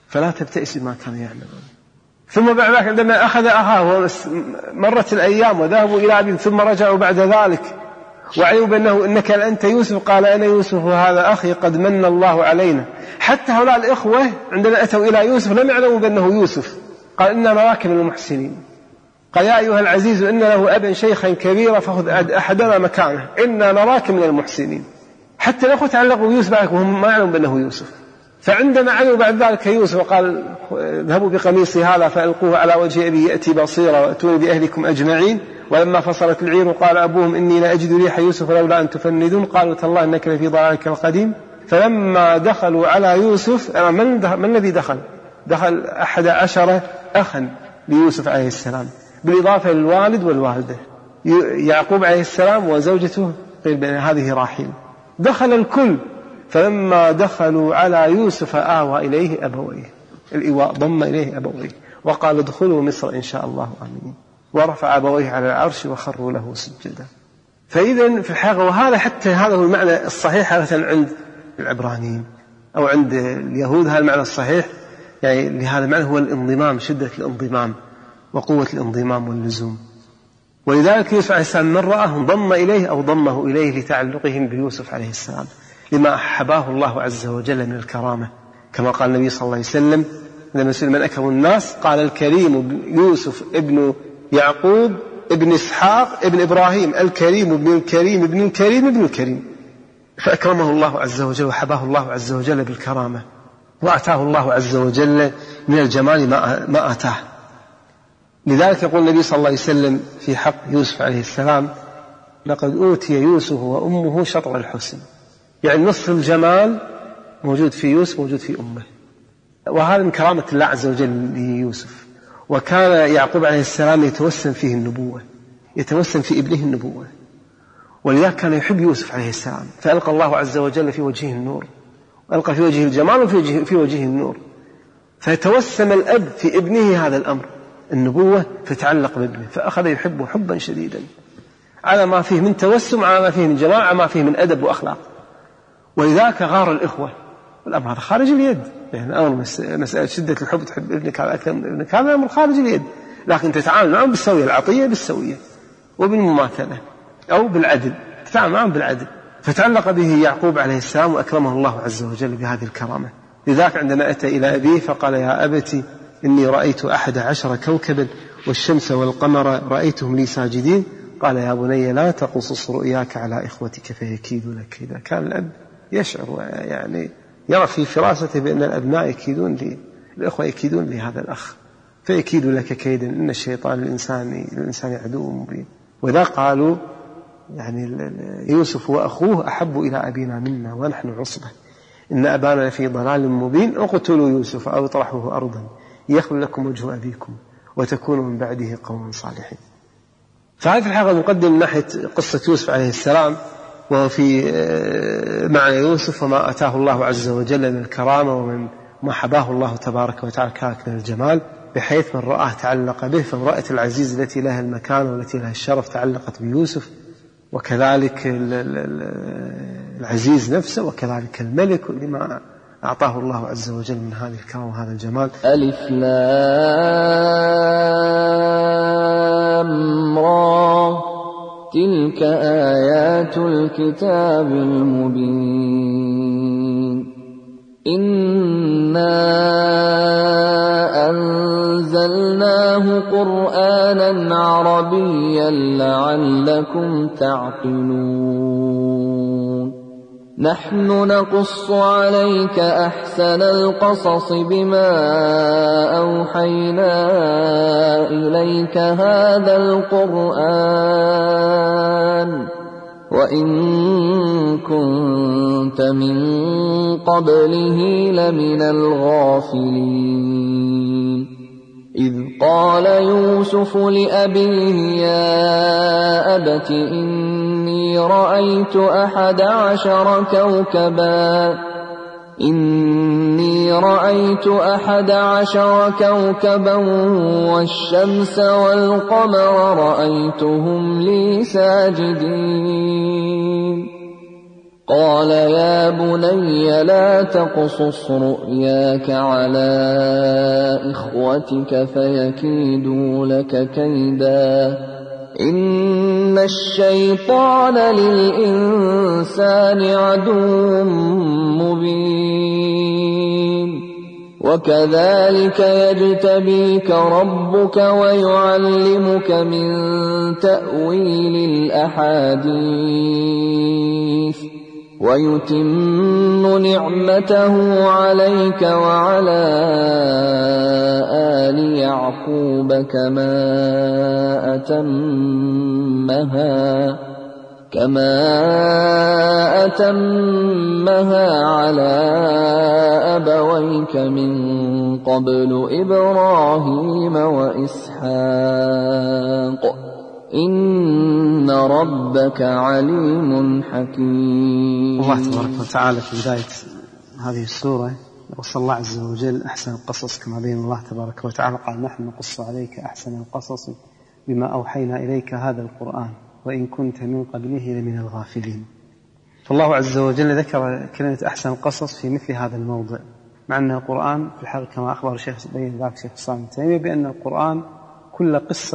فلا تبتئس بما كانوا يعملون. ثم بعد ذلك عندما أخذ أخاه مرت الأيام وذهبوا إلى أبيهم ثم رجعوا بعد ذلك وعلموا بأنه إنك أنت يوسف قال أنا يوسف وهذا أخي قد من الله علينا. حتى هؤلاء الإخوة عندما أتوا إلى يوسف لم يعلموا بأنه يوسف. قال إنا نراك من المحسنين. قال يا أيها العزيز إن له أبا شيخا كبيرا فخذ أحدنا مكانه إنا نراك من المحسنين. حتى الأخوة تعلقوا بيوسف وهم ما يعلموا بأنه يوسف. فعندما علموا بعد ذلك يوسف وقال اذهبوا بقميصي هذا فألقوه على وجه أبي يأتي بصيرا وأتوني بأهلكم أجمعين. ولما فصلت العير قال أبوهم إني لا أجد ريح يوسف لولا أن تفندون قالوا تالله إنك لفي ضلالك القديم. فلما دخلوا على يوسف من الذي دخل 11 أخا ليوسف عليه السلام بالإضافة للوالد والوالدة يعقوب عليه السلام وزوجته هذه راحيل. دخل الكل. فلما دخلوا على يوسف آوى إليه أبويه الإيواء ضم إليه أبويه وقال ادخلوا مصر إن شاء الله آمنين ورفع أبويه على العرش وخروا له سجدا. فإذا في الحقيقة وهذا حتى هذا هو المعنى الصحيح مثلا عند العبرانيين أو عند اليهود. هذا المعنى الصحيح يعني لهذا المعنى هو الانضمام شدة الانضمام وقوة الانضمام واللزوم. ولذلك يوسف عليه السلام من رآه ضم إليه أو ضمه إليه لتعلقهم بيوسف عليه السلام لما أحباه الله عز وجل من الكرامة كما قال النبي صلى الله عليه وسلم لما سئل من أكرم الناس قال الكريم يوسف ابن يعقوب ابن إسحاق ابن إبراهيم الكريم ابن الكريم ابن الكريم ابن الكريم. فأكرمه الله عز وجل وحباه الله عز وجل بالكرامة وأتاه الله عز وجل من الجمال ما أتاه. لذلك يقول النبي صلى الله عليه وسلم في حق يوسف عليه السلام لقد أوتي يوسف وأمه شطر الحسن يعني نصف الجمال موجود في يوسف موجود في أمه. وهذا من كرامة الله عز وجل ليوسف. وكان يعقوب عليه السلام يتوسم فيه النبوة يتوسم في ابنه النبوة ولذلك كان يحب يوسف عليه السلام فألقى الله عز وجل في وجهه النور وألقى في وجهه الجمال وفي وجهه النور. فيتوسم الأب في ابنه هذا الأمر النبوة فتعلق بابنه فأخذ يحبه حبا شديدا على ما فيه من توسم على ما فيه من جمال على ما فيه من أدب وأخلاق. ولذلك غار الإخوة والأمر هذا خارج اليد يعني أمر مسألة شدة الحب تحب ابنك على أكثر من ابنك هذا أمر خارج اليد لكن تتعامل معهم بالسوية العطية بالسوية وبالمماثلة أو بالعدل تتعامل معهم بالعدل. فتعلق به يعقوب عليه السلام وأكرمه الله عز وجل بهذه الكرامة. لذلك عندما أتى إلى أبيه فقال يا أبتي إني رأيت 11 كوكبا والشمس والقمر رأيتهم لي ساجدين. قال يا بني لا تقصص رؤياك على إخوتك فيكيدوا لك كيدا. كان الأب يشعر يعني يرى في فراسته بأن الأبناء يكيدون لي الأخوة يكيدون لي هذا الأخ فيكيدوا لك كيدا إن الشيطان للإنسان عدو مبين. وذا قالوا يعني يوسف وأخوه أحب إلى أبينا منا ونحن عصبة إن أبانا في ضلال مبين اقتلوا يوسف أو اطرحوه أرضا يخل لكم وجه أبيكم وتكونوا من بعده قوما صالحين. فهذه الحلقة مقدم من ناحية قصة يوسف عليه السلام وفي معنى يوسف وما أتاه الله عز وجل من الكرامة ومن ما حباه الله تبارك وتعالى من الجمال بحيث من رآه تعلق به. فامرأة العزيز التي لها المكان والتي لها الشرف تعلقت بيوسف وكذلك العزيز نفسه وكذلك الملك لما أعطاه الله عز وجل من هذه الكرامة وهذا الجمال. ألف لام را تلك آيات الكتاب المبين إنا أنزلناه قرآنا عربيا لعلكم تعقلون نحن نقص عليك أحسن القصص بما أوحينا إليك هذا القرآن وإن كنت من قبله لمن الغافلين إذ قال يوسف لأبيه يا أبت إني رأيت 11 كوكبا والشمس والقمر رأيتهم لي ساجدين قال يا بني لا تقصص رؤياك على إخوتك فيكيدوا لك كيدا إن الشيطان للإنسان عدو مبين وكذلك يجتبيك ربك ويعلمك من تأويل الأحاديث ويتم نعمته عليك وعلى آل يعقوب كما أتمها على أبويك من قبل إبراهيم وإسحاق إن ربك عليم حكيم. الله تبارك وتعالى في بداية هذه السورة وصلى الله عز وجل أحسن القصص كما بين الله تبارك وتعالى قال نحن نقص عليك أحسن القصص بما أوحينا إليك هذا القرآن وإن كنت من قبله لمن الغافلين. فالله عز وجل ذكر كلمة أحسن القصص في مثل هذا الموضع مع أن القرآن في الحقيقة كما أخبر الشيخ بين ذاك شيخ الإسلام ابن تيمية بأن القرآن كل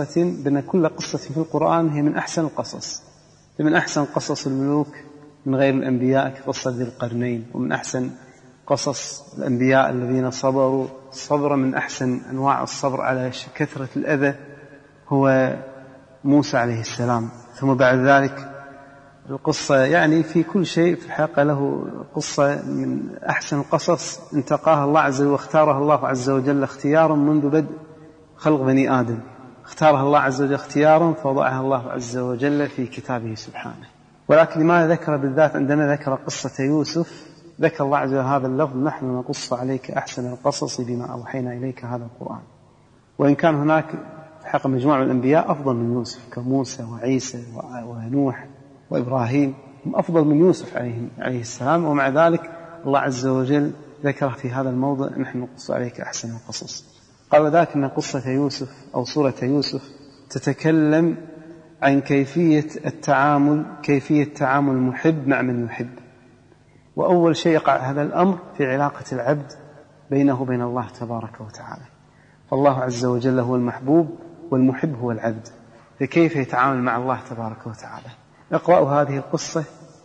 قصة في القرآن هي من أحسن القصص، من أحسن قصص الملوك من غير الأنبياء كقصة ذي القرنين، ومن أحسن قصص الأنبياء الذين صبروا صبرا من أحسن أنواع الصبر على كثرة الأذى هو موسى عليه السلام. ثم بعد ذلك القصة يعني في كل شيء في الحقيقة له قصة من أحسن القصص انتقاها الله عز وجل واختارها الله عز وجل اختيارا منذ بدء خلق بني آدم، اختارها الله عز وجل اختيارا فوضعها الله عز وجل في كتابه سبحانه. ولكن لماذا ذكر بالذات عندما ذكر قصة يوسف ذكر الله عز وجل هذا اللفظ نحن نقص عليك أحسن القصص بما أوحينا إليك هذا القرآن، وإن كان هناك حق مجموعة من الأنبياء أفضل من يوسف كموسى وعيسى ونوح وإبراهيم هم أفضل من يوسف عليه السلام، ومع ذلك الله عز وجل ذكر في هذا الموضع نحن نقص عليك أحسن القصص. قال وذلك أن قصة يوسف أو سورة يوسف تتكلم عن كيفية تعامل المحب مع من يحب، وأول شيء يقع هذا الأمر في علاقة العبد بينه وبين الله تبارك وتعالى، فالله عز وجل هو المحبوب والمحب هو العبد، فكيف يتعامل مع الله تبارك وتعالى؟ اقرأوا هذه القصة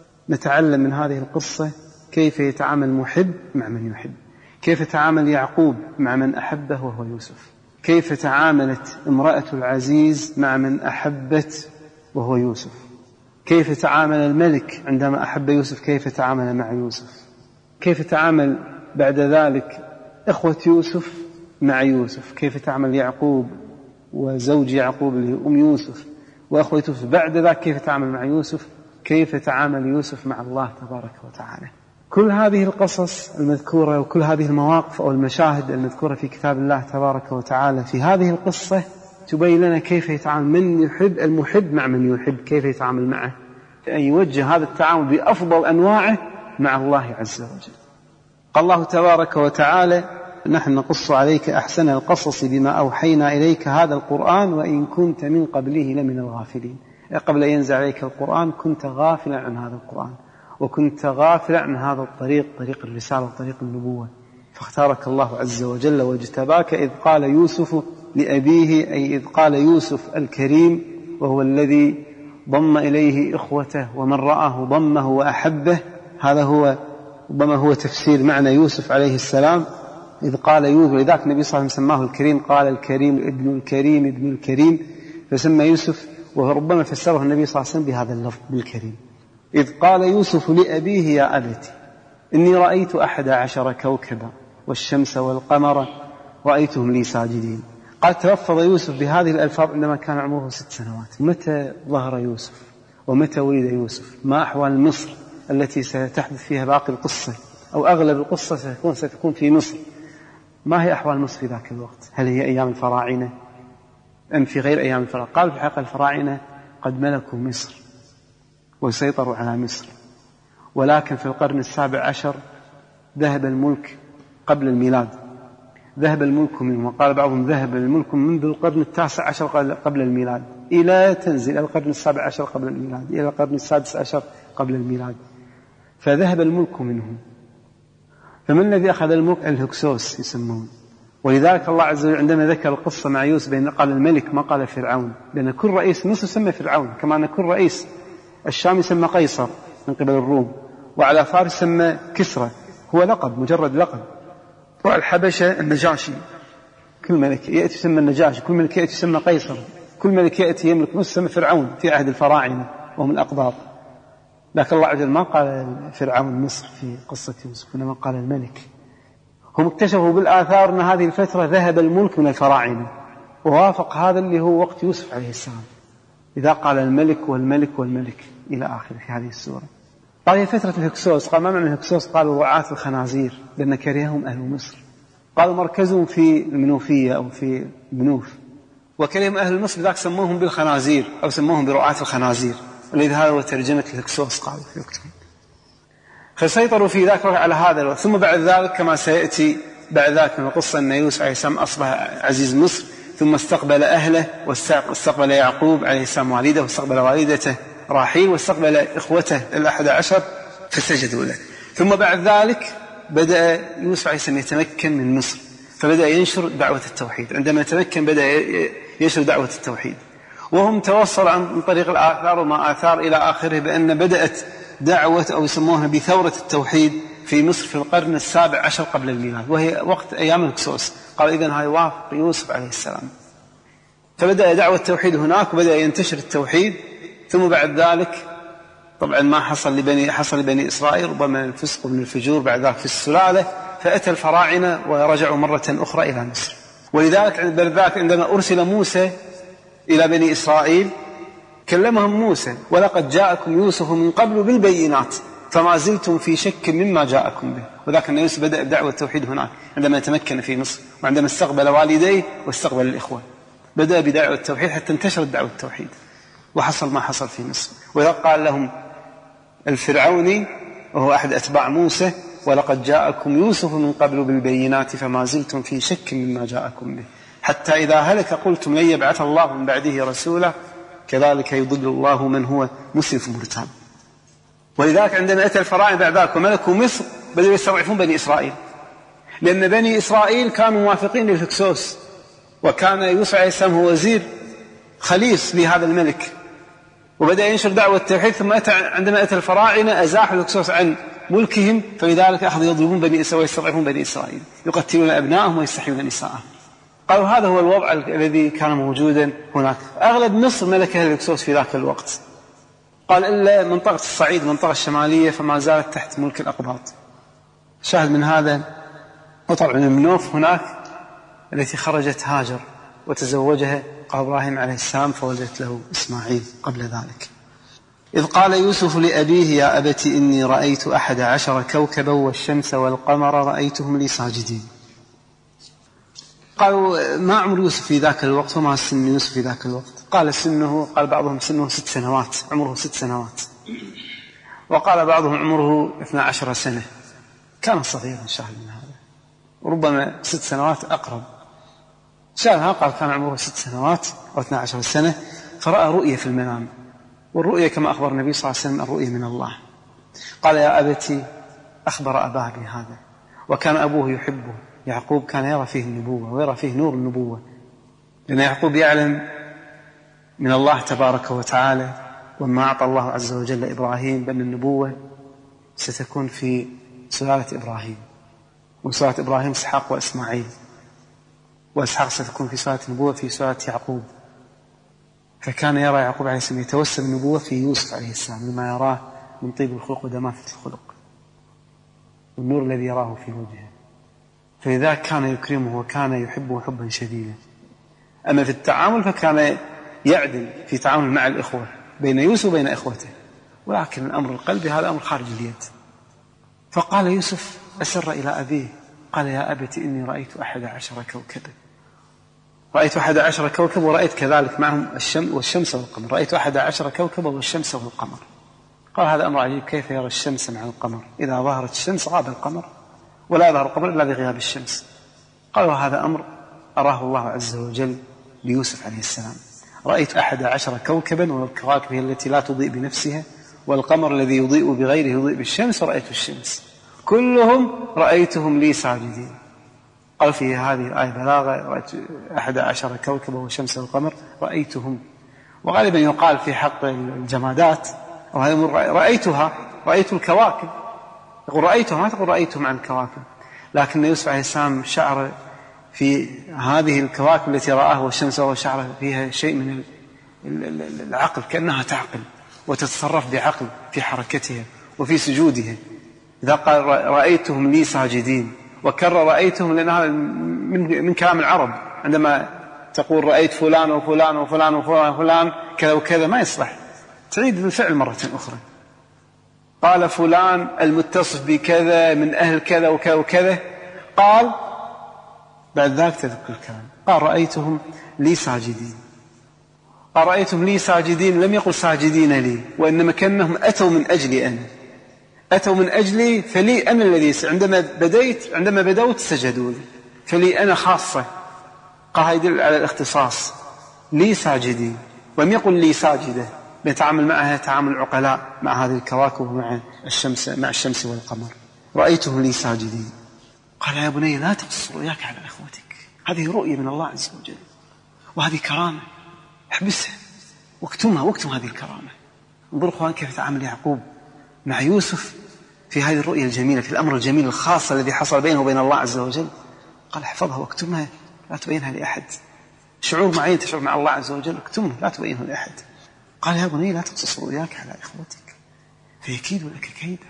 نتعلم من هذه القصة كيف يتعامل المحب مع من يحب، كيف تعامل يعقوب مع من أحبه وهو يوسف، كيف تعاملت امرأة العزيز مع من أحبت وهو يوسف، كيف تعامل الملك عندما أحب يوسف، كيف تعامل مع يوسف، كيف تعامل بعد ذلك إخوة يوسف مع يوسف، كيف تعامل يعقوب وزوج يعقوب اللي أم يوسف وأخوة يوسف، بعد ذلك كيف تعامل مع يوسف، كيف تعامل يوسف مع الله تبارك وتعالى. كل هذه القصص المذكورة وكل هذه المواقف أو المشاهد المذكورة في كتاب الله تبارك وتعالى في هذه القصة تبين لنا كيف يتعامل من يحب المحب مع من يحب، كيف يتعامل معه، أن يوجه هذا التعامل بأفضل أنواعه مع الله عز وجل. قال الله تبارك وتعالى نحن نقص عليك أحسن القصص بما أوحينا إليك هذا القرآن وإن كنت من قبله لمن الغافلين. قبل أن ينزل عليك القرآن كنت غافلا عن هذا القرآن، وكنت غافلا عن هذا الطريق، طريق الرسالة وطريق النبوة، فاختارك الله عز وجل واجتباك إذ قال يوسف لأبيه، أي إذ قال يوسف الكريم وهو الذي ضم إليه إخوته ومن رآه ضمه وأحبه، هذا هو ربما هو تفسير معنى يوسف عليه السلام. إذ قال يوسف، لذلك النبي صلى الله عليه وسلم سماه الكريم، قال الكريم ابن الكريم ابن الكريم، فسمى يوسف، وربما فسره النبي صلى الله عليه وسلم بهذا اللفظ بالكريم. إذ قال يوسف لأبيه يا أبت إني رأيت 11 كوكبا والشمس والقمر رأيتهم لي ساجدين. قد تلفظ يوسف بهذه الألفاظ عندما كان عمره 6 سنوات. متى ظهر يوسف ومتى ولد يوسف؟ ما أحوال مصر التي ستحدث فيها باقي القصة أو أغلب القصة ستكون في مصر؟ ما هي أحوال مصر في ذاك الوقت؟ هل هي أيام الفراعنة أم في غير أيام الفراعنة؟ قال في الحقيقة الفراعنة قد ملكوا مصر وسيطروا على مصر، ولكن في القرن 17 ذهب الملك قبل الميلاد، ذهب الملك منهم، وقال بعضهم ذهب الملك منذ القرن 19 قبل الميلاد إلى تنزل القرن 17 قبل الميلاد إلى القرن 16 قبل الميلاد. فذهب الملك منه. فمن الذي أخذ الملك؟ الهكسوس يسمون. ولذلك الله عز وجل عندما ذكر القصة مع يوسف بأن قال الملك ما قال فرعون، لأن كل رئيس مصر يسمى فرعون، كما أن كل رئيس الشام يسمى قيصر من قبل الروم، وعلى فارس يسمى كسرى، هو لقب مجرد لقب. وعلى الحبشة النجاشي، كل ملك يأتي يسمى النجاشي، كل ملك يأتي يسمى قيصر، كل ملك يأتي يملك مصر يسمى فرعون في عهد الفراعنة وهم الأقباط. لكن الله عز وجل ما قال فرعون مصر في قصة يوسف، إنما قال الملك. هم اكتشفوا بالآثار أن هذه الفترة ذهب الملك من الفراعنة، ووافق هذا اللي هو وقت يوسف عليه السلام، إذا قال الملك والملك والملك إلى آخره في هذه السورة. قال هي فترة الهكسوس. قال ما معنى الهكسوس؟ قالوا رعاة الخنازير، لأن كرههم أهل مصر. قالوا مركزهم في المنوفية أو في المنوف، وكرههم أهل مصر ذاك سموهم بالخنازير أو سموهم برعاة الخنازير، الذي هذا هو ترجمة الهكسوس قالوا في وقتهم. فسيطروا في ذاك على هذا الوقت. ثم بعد ذلك كما سيأتي بعد ذلك من القصة أن يوسف عليه السلام أصبح عزيز مصر، ثم استقبل أهله، واستقبل يعقوب عليه السلام والده، واستقبل والدته راحيل، واستقبل إخوته 11 فسجدوا له. ثم بعد ذلك بدأ يوسف عليه السلام يتمكن من مصر، فبدأ ينشر دعوة التوحيد. عندما تمكن بدأ ينشر دعوة التوحيد، وهم توصل عن طريق الآثار وما آثار إلى آخره بأن بدأت دعوة أو يسمونها بثورة التوحيد في مصر في القرن 17 قبل الميلاد، وهي وقت أيام الهكسوس. قال إذن هاي وافق يوسف عليه السلام. فبدأ دعوة التوحيد هناك، وبدأ ينتشر التوحيد. ثم بعد ذلك طبعا ما حصل لبني إسرائيل ربما الفسق من الفجور بعد ذلك في السلالة، فأتى الفراعنة ورجعوا مرة أخرى إلى مصر. ولذلك عندما أرسل موسى إلى بني إسرائيل كلمهم موسى ولقد جاءكم يوسف من قبل بالبينات فما زلتم في شك مما جاءكم به. وذاك أن يوسف بدأ بدعوة التوحيد هناك عندما تمكن في مصر، وعندما استقبل والديه واستقبل الإخوة بدأ بدعوة التوحيد حتى انتشرت دعوة التوحيد، وحصل ما حصل في مصر. وإذا قال لهم الفرعوني وهو أحد أتباع موسى ولقد جاءكم يوسف من قبل بالبينات فما زلتم في شك مما جاءكم به حتى إذا هلك قلتم لن يبعث الله من بعده رسولا كذلك يضل الله من هو مسرف مرتاب. ولذلك عندما أتى الفراعنة بعد ذلك وملكوا مصر بدأوا يستضعفون بني إسرائيل، لأن بني إسرائيل كانوا موافقين للهكسوس، وكان يوسف عليه السلام هو وزير خليص لهذا الملك، وبدأ ينشر دعوة التوحيد. ثم عندما أتى الفراعنة أزاحوا الهكسوس عن ملكهم، فلذلك أخذوا يضربون بني إسرائيل ويستضعفون بني إسرائيل، يقتلون أبنائهم ويستحيون نساءهم. قالوا هذا هو الوضع الذي كان موجودا هناك. أغلب مصر ملكها الهكسوس في ذاك الوقت. قال إلا منطقة الصعيد المنطقة الشمالية فما زالت تحت ملك الأقباط. شاهد من هذا وطبعا المنوف هناك التي خرجت هاجر وتزوجها إبراهيم عليه السلام فولدت له إسماعيل قبل ذلك. إذ قال يوسف لأبيه يا أبت إني رأيت 11 كوكبا والشمس والقمر رأيتهم لي ساجدين. قالوا ما عمر يوسف في ذاك الوقت وما سن يوسف في ذاك الوقت؟ قال بعضهم سنه 6 سنوات، عمره 6 سنوات، وقال بعضهم عمره 12 سنة. كان صغيرا شاهد من هذا، وربما 6 سنوات أقرب. شاهد قال كان عمره 6 سنوات أو 12 سنة، فرأى رؤية في المنام، والرؤية كما أخبر النبي صلى الله عليه وسلم الرؤية من الله. قال يا أبتي، أخبر أباه بهذا، وكان أبوه يحبه. يعقوب كان يرى فيه النبوة ويرى فيه نور النبوة، لأن يعقوب يعلم من الله تبارك وتعالى وما أعطى الله عز وجل إبراهيم بأن النبوة ستكون في سلالة إبراهيم، وسلالة إبراهيم إسحاق وإسماعيل، وإسحاق ستكون في سلالة النبوة في سلالة يعقوب. فكان يرى يعقوب عليه السلام يتوسل النبوة في يوسف عليه السلام لما يراه من طيب الخلق ودماثة الخلق والنور الذي يراه في وجهه، فلذلك كان يكرمه وكان يحبه حبا شديدا. أما في التعامل فكان يعدل في تعامل مع الإخوة بين يوسف وبين إخوته، ولكن الأمر القلبي هذا أمر خارج اليد. فقال يوسف أسر إلى أبيه قال يا أبت إني رأيت 11 كوكبا. رأيت 11 كوكب ورأيت كذلك معهم والشمس والقمر. رأيت 11 كوكبا والشمس والقمر. قال هذا أمر عجيب، كيف يرى الشمس مع القمر؟ إذا ظهرت الشمس غاب القمر، ولا يظهر القمر إلا بغياب الشمس. قالوا هذا أمر أراه الله عز وجل ليوسف عليه السلام. رأيت 11 كوكبا، والكواكب هي التي لا تضيء بنفسها، والقمر الذي يضيء بغيره يضيء بالشمس ورأيت الشمس كلهم رأيتهم لي ساجدين. قال في هذه الآية بلاغة رأيت 11 كوكبا والشمس والقمر رأيتهم. وغالبا يقال في حق الجمادات رأيتها، رأيت الكواكب، يقول رأيتها، ما تقول رأيتهم عن الكواكب. لكن يوسف عليه السلام شعر في هذه الكواكب التي رآها والشمس وهو شعر فيها شيء من العقل، كأنها تعقل وتتصرف بعقل في حركتها وفي سجودها. إذا قال رأيتهم لي ساجدين، وكرر رأيتهم لأن هذا من كلام العرب، عندما تقول رأيت فلان وفلان وفلان وفلان وفلان كذا وكذا ما يصلح، تعيد الفعل مرة أخرى. قال فلان المتصف بكذا من أهل كذا وكذا وكذا، قال بعد ذلك تذكر الكلام. قال رأيتهم لي ساجدين. قال رأيتهم لي ساجدين، لم يقل ساجدين لي، وإنما كأنهم أتوا من أجلي أنا، أتوا من أجلي، فلي أنا الذي عندما بدوت سجدوا لي، فلي أنا خاصة. قال يدل على الاختصاص، لي ساجدين، ولم يقل لي ساجدة. بنتعامل معها تعامل العقلاء مع هذه الكواكب ومع الشمس والقمر. رأيتهم لي ساجدين. قال يا بني لا تقص رؤياك على إخوتك، هذه رؤية من الله عز وجل، وهذه كرامة، احبسها واكتم هذه الكرامة. انظروا اخوان كيف تعامل يعقوب مع يوسف في هذه الرؤية الجميلة، في الأمر الجميل الخاص الذي حصل بينه وبين الله عز وجل. قال احفظها واكتمها لا تبينها لأحد. شعور معين تشعر مع الله عز وجل اكتمه لا تبينه لأحد. قال يا بني لا تقصص رؤياك على إخوتك فيكيدوا لك كيدا.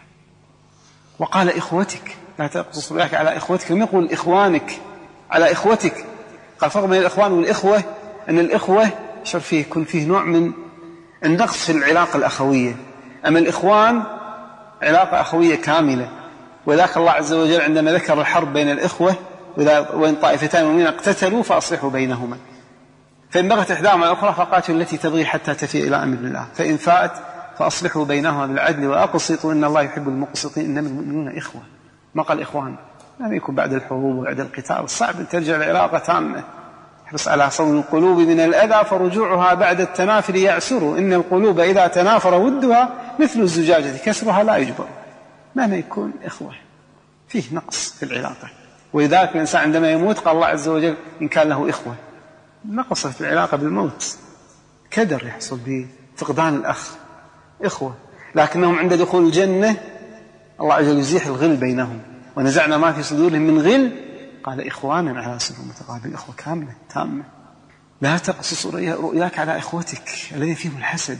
وقال إخوتك، لا تقصص رؤياك على إخوتك، لم يقل إخوانك على إخوتك. قال فرق بين الإخوان والإخوة أن الإخوة شعر فيه يكون فيه نوع من النقص في العلاقة الأخوية، أما الإخوان علاقة أخوية كاملة. وذاك الله عز وجل عندما ذكر الحرب بين الإخوة وإن طائفتان مؤمنين اقتتلوا فأصلحوا بينهما، فإن بغت إحداهما على الأخرى فقاتلوا التي تبغي حتى تفيء إلى أمر الله، فإن فاءت فأصلحوا بينهما بالعدل وأقسطوا إن الله يحب المقسطين إنما المؤمنون إخوة. ما قال إخوان، لم يكن بعد الحروب وبعد القتال صعب أن ترجع العلاقة تامة. احرص على صون القلوب من الأذى فرجوعها بعد التنافر يعسر، إن القلوب إذا تنافر ودها مثل الزجاجة كسرها لا يجبر. مهما يكون إخوة فيه نقص في العلاقة، ولذلك الإنسان عندما يموت قال الله عز وجل إن كان له إخوة، نقصت العلاقة بالموت، كدر يحصل بفقدان الأخ إخوة، لكنهم عند دخول الجنة الله عز وجل يزيح الغل بينهم، ونزعنا ما في صدورهم من غل قال إخوانا على سرور متقابلين، إخوة كاملة تامة. لا تقصص رؤياك على إخوتك الذين فيهم الحسد،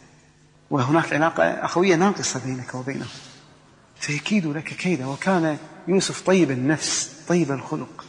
وهناك علاقة أخوية ناقصة بينك وبينهم، فيكيدوا لك كيدا. وكان يوسف طيب النفس طيب الخلق،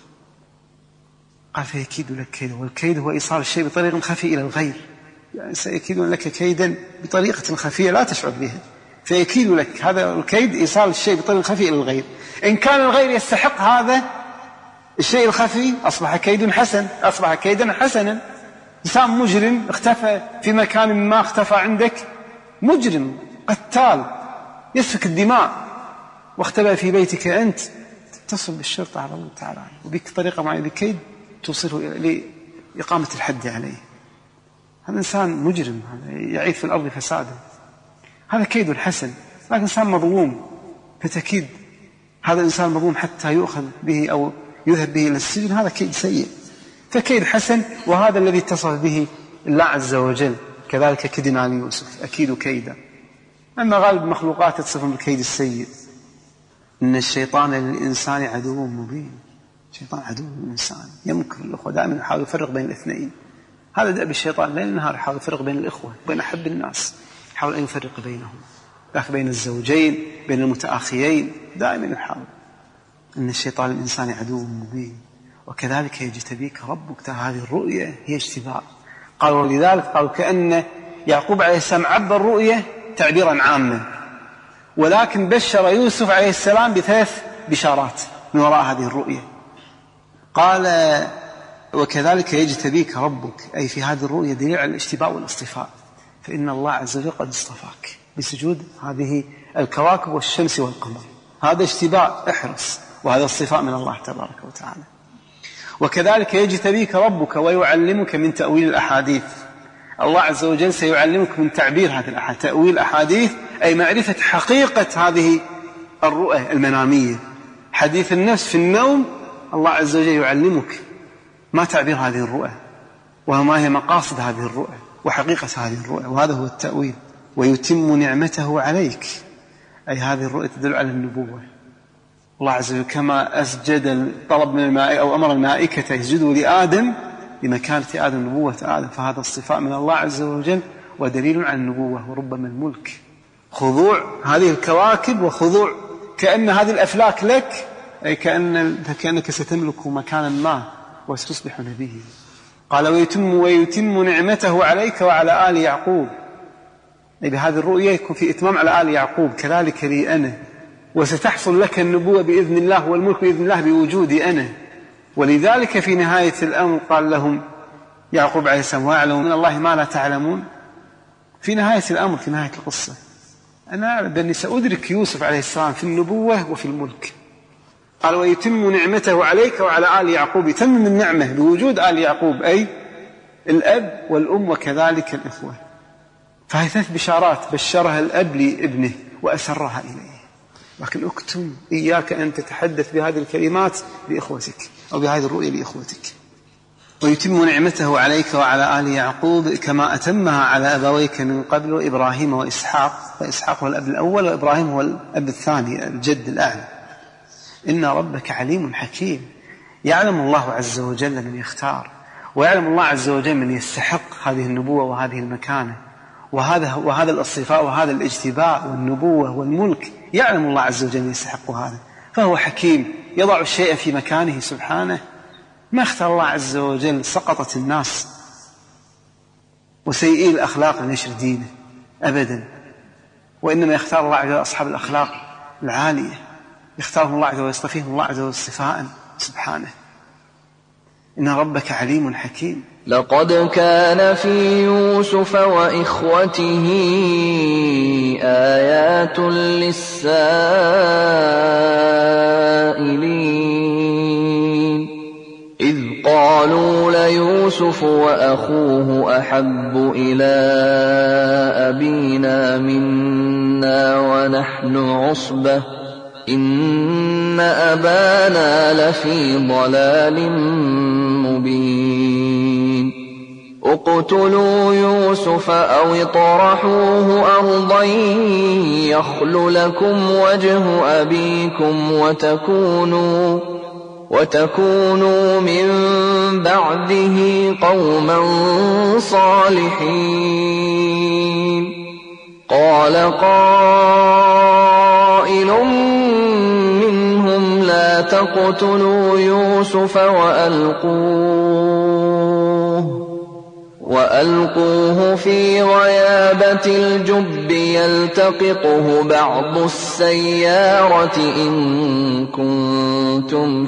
قال فيكيد لك كيدا، والكيد هو إيصال الشيء بطريقة خفية إلى الغير، يعني سيكيدون لك كيدا بطريقة خفية لا تشعر بها، فيكيد لك. هذا الكيد إيصال الشيء بطريقة خفية إلى الغير. إن كان الغير يستحق هذا الشيء الخفي أصبح كيد حسن، أصبح كيدا حسنا. إنسان مجرم اختفى في مكان ما اختفى عندك، مجرم قتال يسفك الدماء واختبأ في بيتك، أنت تتصل بالشرطة على الله تعالى وبك طريقة معينة بكيد توصله لإقامة الحد عليه. هذا إنسان مجرم يعيث في الأرض فسادا، هذا كيد حسن. لكن إنسان مظلوم فتكيد هذا الإنسان مظلوم حتى يؤخذ به أو يذهب به إلى السجن، هذا كيد سيء. فكيد حسن، وهذا الذي اتصف به الله عز وجل. كذلك كدنا ليوسف أكيد كيدا. أما غالب المخلوقات تصفهم بالكيد السيء. إن الشيطان للإنسان عدو مبين. الشيطان عدو للإنسان، يمكر الأخوة، دائما يحاول يفرق بين الاثنين. هذا دأب الشيطان ليل نهار، يحاول يفرق بين الإخوة، بين أحب الناس، يحاول أن يفرق بينهم، لكن بين الزوجين، بين المتآخيين، دائما يحاول. إن الشيطان للإنسان عدو مبين وكذلك يجتبيك ربك. هذه الرؤية هي اجتباء. قالوا ولذلك قالوا كأن يعقوب عليه السلام عبر الرؤية تعبيرا عاما، ولكن بشر يوسف عليه السلام بثلاث بشارات من وراء هذه الرؤية. قال وكذلك يجتبيك ربك، أي في هذه الرؤية دليل على الاجتباء والاصطفاء، فإن الله عز وجل قد اصطفاك بسجود هذه الكواكب والشمس والقمر. هذا اجتباء، احرص، وهذا الصفاء من الله تبارك وتعالى. وكذلك يجتبيك ربك ويعلمك من تأويل الأحاديث. الله عز وجل سيعلمك من تعبير هذه الأحاديث، تأويل الأحاديث أي معرفة حقيقة هذه الرؤى المنامية. حديث النفس في النوم الله عز وجل يعلمك ما تعبير هذه الرؤى وما هي مقاصد هذه الرؤى وحقيقة هذه الرؤى، وهذا هو التأويل. ويتم نعمته عليك، أي هذه الرؤى تدل على النبوة. الله عز وجل كما أسجد طلب من الملائكة أو أمر الملائكة يسجدوا لآدم لمكانة آدم نبوة آدم، فهذا الصفاء من الله عز وجل ودليل على النبوة وربما الملك. خضوع هذه الكواكب وخضوع كأن هذه الأفلاك لك، أي كأنك ستملك مكانا ما وستصبح نبيا. قال ويتم نعمته عليك وعلى آل يعقوب، أي بهذه الرؤية يكون في إتمام على آل يعقوب، كذلك لي أنا، وستحصل لك النبوة بإذن الله والملك بإذن الله بوجودي أنا. ولذلك في نهاية الأمر قال لهم يعقوب عليه السلام ويعلم من الله ما لا تعلمون. في نهاية الأمر في نهاية القصة أنا أعلم بأني سأدرك يوسف عليه السلام في النبوة وفي الملك. قال ويتم نعمته عليك وعلى آل يعقوب، يتم النعمة بوجود آل يعقوب أي الأب والأم وكذلك الإخوة. فهي 3 بشارات بشرها الأب لابنه وأسرها إليه. لكن اكتم، إياك أن تتحدث بهذه الكلمات لإخوتك أو بهذه الرؤية لإخوتك. ويتم نعمته عليك وعلى آل يعقوب كما أتمها على أبويك من قبل إبراهيم وإسحاق، فإسحاق هو الأب الأول وإبراهيم هو الأب الثاني الجد الأعلى. إن ربك عليم حكيم، يعلم الله عز وجل من يختار، ويعلم الله عز وجل من يستحق هذه النبوة وهذه المكانة وهذا الاصطفاء وهذا الاجتباء والنبوة والملك. يعلم الله عز وجل من يستحق هذا، فهو حكيم يضع الشيء في مكانه سبحانه. ما اختار الله عز وجل سقطت الناس وسيئي الأخلاق لنشر دينه أبدا، وإنما يختار الله عز وجل أصحاب الأخلاق العالية، يختارهم الله عز وجل ويصطفيهم الله عز وجل اصطفاء سبحانه. إن ربك عليم حكيم. لقد كان في يوسف وإخوته آيات للسائلين إذ قالوا ليوسف وأخوه أحب إلى أبينا منا ونحن عصبة إن أبانا لفي ضلال مبين اقتلوا يوسف أو اطرحوه أرضا يخل لكم وجه أبيكم وتكونوا من بعده قوما صالحين. قال قائل منهم لا تقتلوا يوسف وألقوه في غيابة الجب يلتقطه بعض السيارة إن كنتم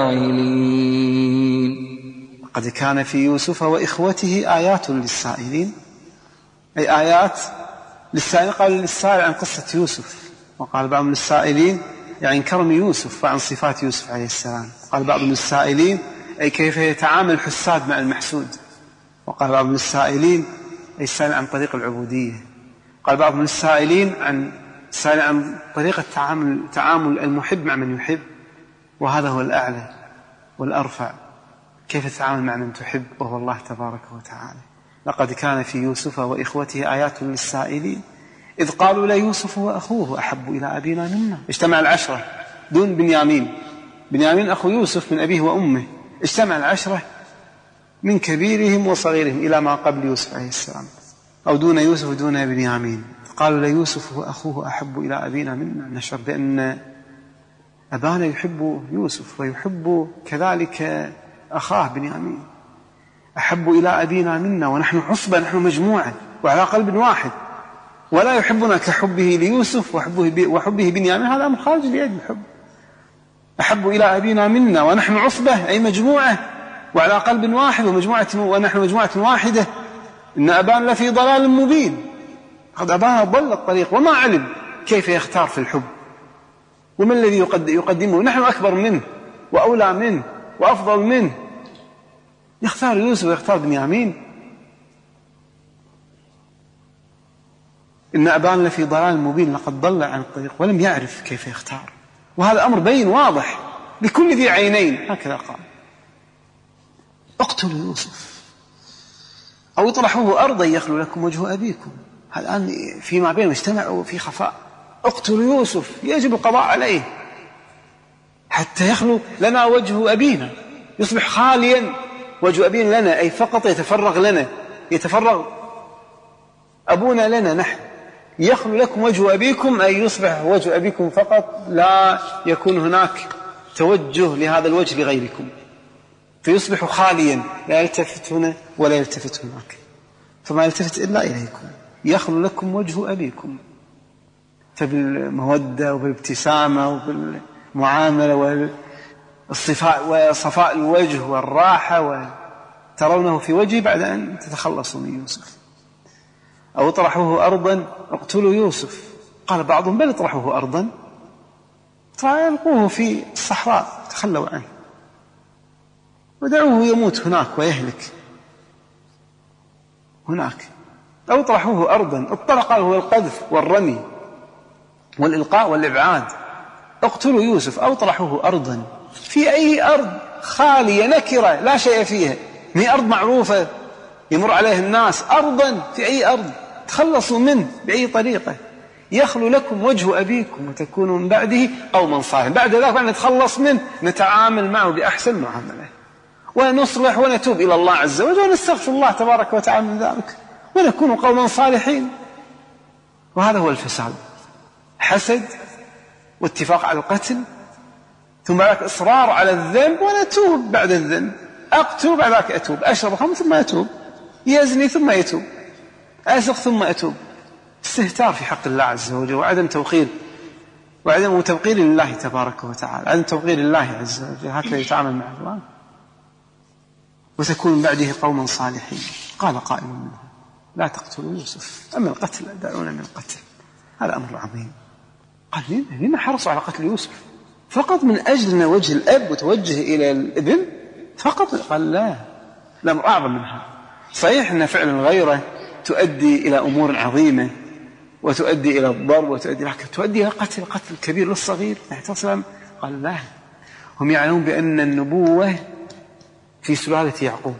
فاعلين. قد كان في يوسف وإخوته آيات للسائلين، أي آيات للسائلين. قال للسائل عن قصة يوسف، وقال بعض من السائلين يعني كرم يوسف وعن صفات يوسف عليه السلام. قال بعض من السائلين أي كيف يتعامل الحساد مع المحسود. وقال بعض من السائلين أي السائل عن طريق العبودية. قال بعض من السائلين السائل عن طريقة تعامل المحب مع من يحب، وهذا هو الأعلى والأرفع، كيف تتعامل مع من تحب وهو الله تبارك وتعالى. لقد كان في يوسف وإخوته آيات للسائلين إذ قالوا ليوسف وأخوه أحب إلى أبينا منا. اجتمع 10 دون بنيامين أخو يوسف من أبيه وأمه، اجتمع 10 من كبيرهم وصغيرهم إلى ما قبل يوسف عليه السلام، أو دون يوسف ودون بنيامين. قالوا ليوسف وأخوه أحب إلى أبينا منا، نشعر بأن أبانا يحب يوسف ويحب كذلك أخاه بنيامين. أحب إلى أبينا منا ونحن عصبة، نحن مجموعة وعلى قلب واحد، ولا يحبنا كحبه ليوسف وحبه بنيامين، هذا أمر خارج اليد الحب. أحب إلى أبينا منا ونحن عصبة أي مجموعة وعلى قلب واحد ونحن مجموعة واحدة. إن أبانا لفي ضلال مبين، قد أبانا ضل الطريق وما علم كيف يختار في الحب، ومن الذي يقدمه. نحن أكبر منه وأولى منه وأفضل منه، يختار يوسف ويختار بنيامين. إن أبانا في ضلال مبين لقد ضل عن الطريق ولم يعرف كيف يختار. وهذا أمر بين واضح بكل ذي عينين. هكذا قال: اقتلوا يوسف أو اطرحوه أرضا يخلو لكم وجه أبيكم. الآن فيما بين اجتمع وفي خفاء. اقتلوا يوسف، يجب القضاء عليه حتى يخلو لنا وجه أبينا، يصبح خاليا وجه أبينا لنا، أي فقط يتفرغ لنا، يتفرغ أبونا لنا نحن. يخلو لكم وجه أبيكم أي يصبح وجه أبيكم فقط، لا يكون هناك توجه لهذا الوجه لغيركم، فيصبح خاليا، لا يلتفت هنا ولا يلتفت هناك، فما يلتفت إلا إليكم. يخلو لكم وجه أبيكم، فبالمودة وبالابتسامة وبالمعاملة وصفاء الوجه والراحة وترونه في وجهه بعد أن تتخلصوا من يوسف. أو اطرحوه أرضا، اقتلوا يوسف. قال بعضهم: بل اطرحوه أرضا، فالقوه في الصحراء، تخلوا عنه ودعوه يموت هناك ويهلك هناك. أو اطرحوه أرضا، الطرق هو القذف والرمي والإلقاء والإبعاد. اقتلوا يوسف أو اطرحوه أرضا، في أي أرض خالية نكرة لا شيء فيها، هي أرض معروفة يمر عليها الناس، أرضا في أي أرض تخلصوا منه بأي طريقة. يخلو لكم وجه أبيكم وتكونوا من بعده قوما صالحين. بعد ذلك بعد نتخلص منه نتعامل معه بأحسن معاملة ونصلح ونتوب إلى الله عز وجل ونستغفر الله تبارك وتعالى من ذلك ونكون قوما صالحين. وهذا هو الفساد: حسد واتفاق على القتل، ثم بعد إصرار على الذنب ونتوب بعد الذنب. أقتل بعد ذلك أتوب، أشرب خمر ثم أتوب، يزني ثم يتوب، أسرق ثم أتوب. استهتار في حق الله عز وجل وعدم توقير وعدم توقير لله تبارك وتعالى، عدم توقير الله عز وجل. هكذا يتعامل مع الله. وتكون بعده قوما صالحين. قال قائل منهم: لا تقتلوا يوسف، أما القتل دعونا من القتل، هذا أمر عظيم. قال: لما حرصوا على قتل يوسف؟ فقط من أجل وجه الأب وتوجه إلى الابن فقط؟ قال: لا، الأمر أعظم من هذا. صحيح أن فعل الغيرة تؤدي إلى أمور عظيمة وتؤدي إلى الضرب وتؤدي إلى قتل كبير للصغير. قال: لا، هم يعلمون بأن النبوة في سلالة يعقوب،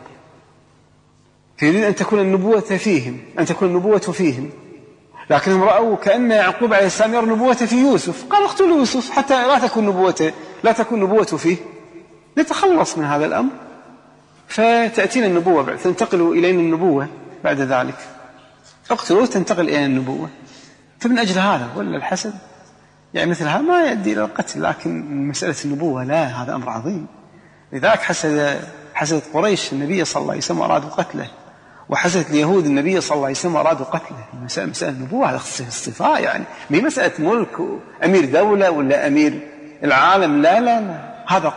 فيريد أن تكون النبوة فيهم، أن تكون النبوة فيهم، لكنهم رأوا كأن يعقوب عليه السلام يرى النبوة في يوسف. قال: اقتلوا يوسف حتى لا تكون نبوته فيه، نتخلص من هذا الأمر فتأتينا النبوة، تنتقل إلينا النبوة بعد ذلك. اقتلوه تنتقل إلى النبوة. فمن أجل هذا ولا الحسد يعني مثل هذا ما يؤدي إلى القتل، لكن مسألة النبوة لا، هذا أمر عظيم. لذلك حسدت قريش النبي صلى الله عليه وسلم وأرادوا قتله، وحسدت اليهود النبي صلى الله عليه وسلم وأرادوا قتله. مسألة النبوة هذا اصطفاء، يعني ما مسألة ملك أمير دولة ولا أمير العالم، لا لا لا، هذا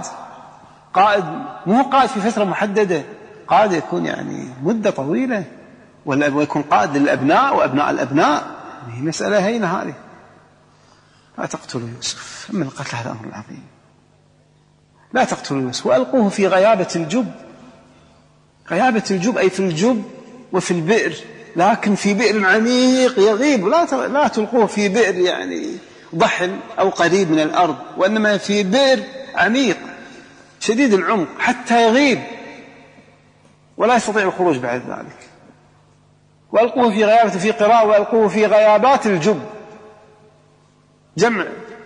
قائد مو قائد في فترة محددة، قائد يكون يعني مدة طويلة، ولا يكون قائد للأبناء وأبناء الأبناء. هي مسألة هينة هذه. لا تقتلوا يوسف، أما القتل هذا أمر عظيم. لا تقتلوا يوسف وألقوه في غيابة الجب. غيابة الجب أي في الجب وفي البئر، لكن في بئر عميق يغيب. لا تلقوه في بئر يعني ضحل أو قريب من الأرض، وإنما في بئر عميق شديد العمق حتى يغيب ولا يستطيع الخروج بعد ذلك. وألقوه في غيابة، في قراءة وألقوه في غيابات الجب، جمع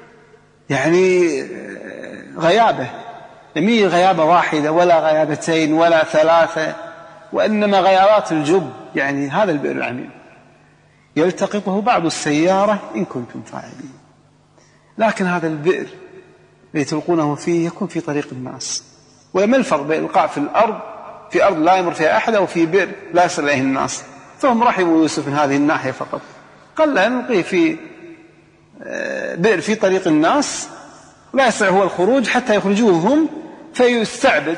يعني غيابة، لم غيابة واحدة ولا غيابتين ولا ثلاثة، وإنما غيابات الجب، يعني هذا البئر العميق يلتقطه بعض السيارة إن كنتم فاعلين. لكن هذا البئر الذي تلقونه فيه يكون في طريق الناس. وما الفرق بين الإلقاء في أرض لا يمر فيها أحد أو في بئر لا يصل إليه الناس؟ فهم رحموا يوسف من هذه الناحية فقط، قال لا نلقيه في بئر في طريق الناس لا يستطيع هو الخروج حتى يخرجوهم، فيستعبد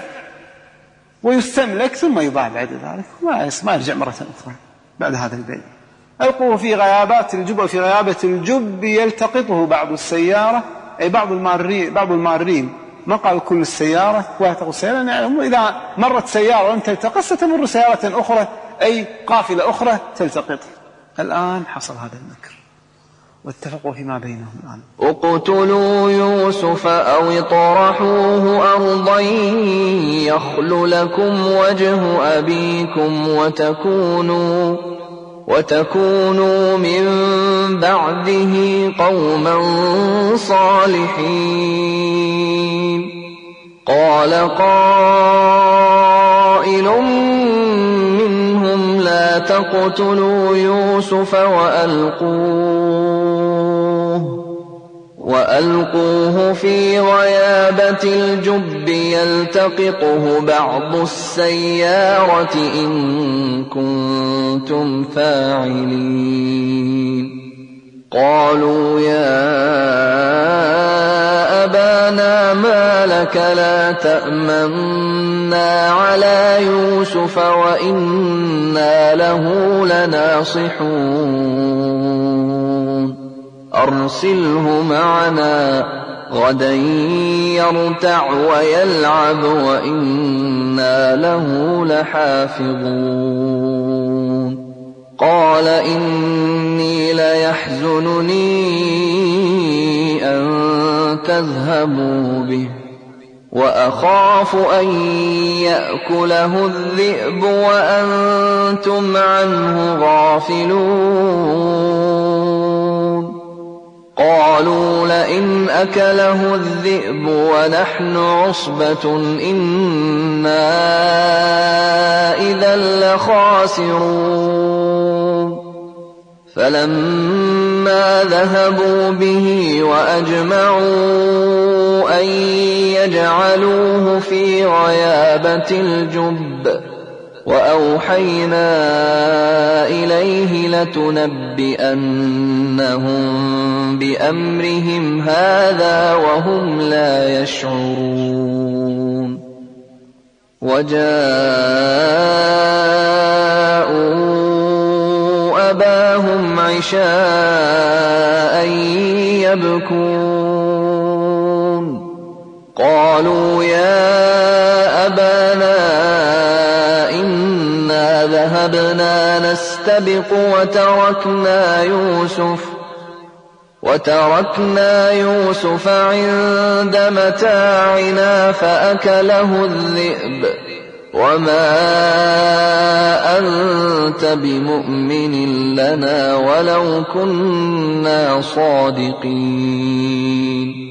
ويستملك ثم يضاع بعد ذلك ما يرجع مرة أخرى بعد هذا البئر. ألقوه في غيابات الجب وفي غيابة الجب يلتقطه بعض السيارة، أي بعض المارين ما قالوا كل السيارة واتقوا السيارة، يعني إذا مرت سيارة وأنت تلتقط ستمر سيارة أخرى، أي قافلة أخرى تلتقط. الآن حصل هذا المكر واتفقوا فيما بينهم الآن. اقتلوا يوسف أو اطرحوه أرضا يخل لكم وجه أبيكم وتكونوا من بعده قوما صالحين. قال قائل منهم لا تقتلوا يوسف وألقوه في غيابة الجب يلتقطه بعض السيارة إن كنتم فاعلين. قالوا يا أبانا ما لك لا تأمنا على يوسف وإنا له لناصحون. أرسله معنا غدا يرتع ويلعب وإنا له لحافظون. قال إني ليحزنني أن تذهبوا به وأخاف أن يأكله الذئب وأنتم عنه غافلون. قالوا لئن أكله الذئب ونحن عصبة إنا إذا لخاسرون. فلما ذهبوا به وأجمعوا أن يجعلوه في غيابة الجب وأوحينا إليه لتنبئنهم بأمرهم هذا وهم لا يشعرون. وجاءوا أباهم عشاء يبكون. قالوا يا أبانا إنا ذهبنا نستبق وتركنا يوسف عند متاعنا فأكله الذئب وما أنت بمؤمن لنا ولو كنا صادقين.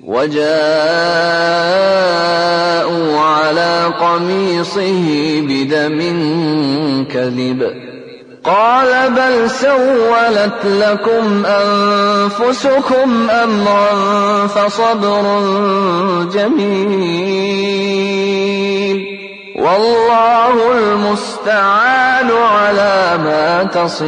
وجاءوا على قميصه بدم كذب قال بل سولت لكم أنفسكم أمرا فصبر جميل والله المستعان على ما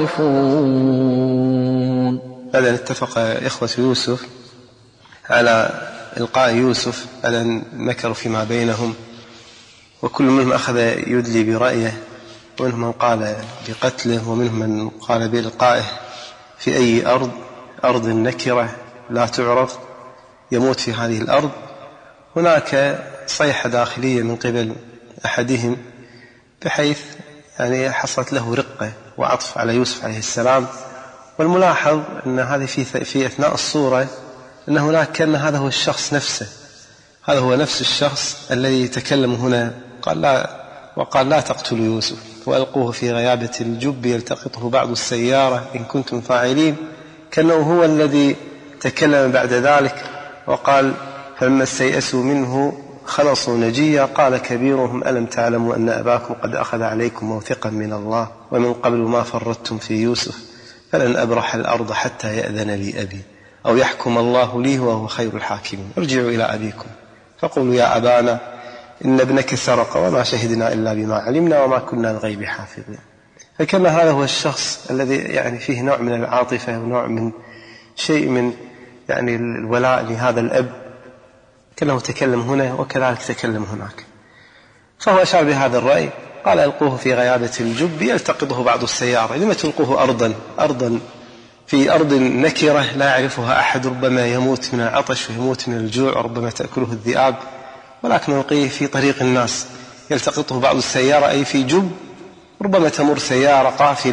تصفون. هذا اتفق إخوة يوسف على إلقاء يوسف على أن مكروا فيما بينهم، وكل منهم أخذ يدلي برأيه، ومنهم من قال بقتله ومنهم من قال بإلقائه في أي أرض نكرة لا تعرف يموت في هذه الأرض. هناك صيحة داخلية من قبل أحدهم بحيث يعني حصلت له رقة وعطف على يوسف عليه السلام. والملاحظ أن هذه في أثناء الصورة أن هناك كان هذا هو الشخص نفسه، هذا هو نفس الشخص الذي تكلم هنا وقال لا تقتلوا يوسف وألقوه في غيابة الجب يلتقطه بعض السيارة إن كنتم فاعلين، كأنه هو الذي تكلم بعد ذلك وقال فلما استيأسوا منه خلصوا نجيا قال كبيرهم ألم تعلموا أن أباكم قد أخذ عليكم موثقا من الله ومن قبل ما فرطتم في يوسف فلن أبرح الأرض حتى يأذن لي أبي أو يحكم الله لي وهو خير الحاكمين. ارجعوا إلى أبيكم فقولوا يا أبانا إن ابنك سرق وما شهدنا إلا بما علمنا وما كنا الغيب حافظين. فكما هذا هو الشخص الذي يعني فيه نوع من العاطفة ونوع من شيء من يعني الولاء لهذا الأب، كأنه تكلم هنا وكذلك تكلم هناك، فهو أشار بهذا الرأي. قال ألقوه في غيابة الجب يلتقطه بعض السيارة. لما تلقوه أرضا في أرض نكرة لا يعرفها أحد، ربما يموت من العطش ويموت من الجوع وربما تأكله الذئاب، ولكن نلقيه في طريق الناس. يلتقطه بعض السيارة أي في جب، ربما تمر سيارة قافلة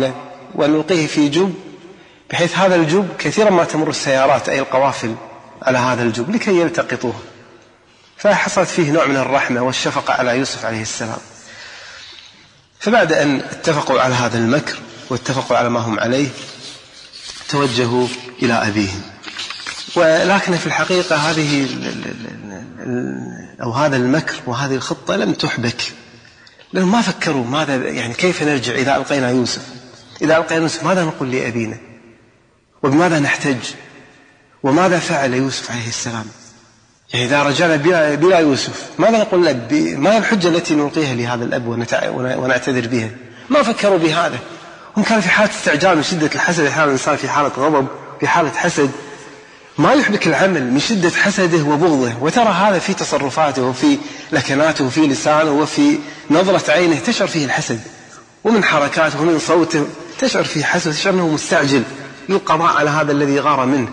ونلقيه في جب، بحيث هذا الجب كثيرا ما تمر السيارات أي القوافل على هذا الجب لكي يلتقطوه. فحصلت فيه نوع من الرحمة والشفقة على يوسف عليه السلام. فبعد أن اتفقوا على هذا المكر واتفقوا على ما هم عليه توجهوا إلى أبيهم. ولكن في الحقيقة هذا المكر وهذه الخطة لم تحبك، لأنهم ما فكروا ماذا يعني كيف نرجع إذا ألقينا يوسف، ماذا نقول لأبينا وبماذا نحتج وماذا فعل يوسف عليه السلام. يعني إذا رجعنا بلا يوسف ماذا نقول الأب؟ ما هي الحجة التي نلقيها لهذا الأب ونعتذر بها؟ ما فكروا بهذا. هم كانوا في حالة استعجال من شدة الحسد. أحيانا الإنسان في حالة غضب في حالة حسد ما يحبك العمل من شدة حسده وبغضه، وترى هذا في تصرفاته وفي لكناته وفي لسانه وفي نظرة عينه تشعر فيه الحسد، ومن حركاته ومن صوته تشعر فيه حسد، تشعر أنه مستعجل للقضاء على هذا الذي غار منه.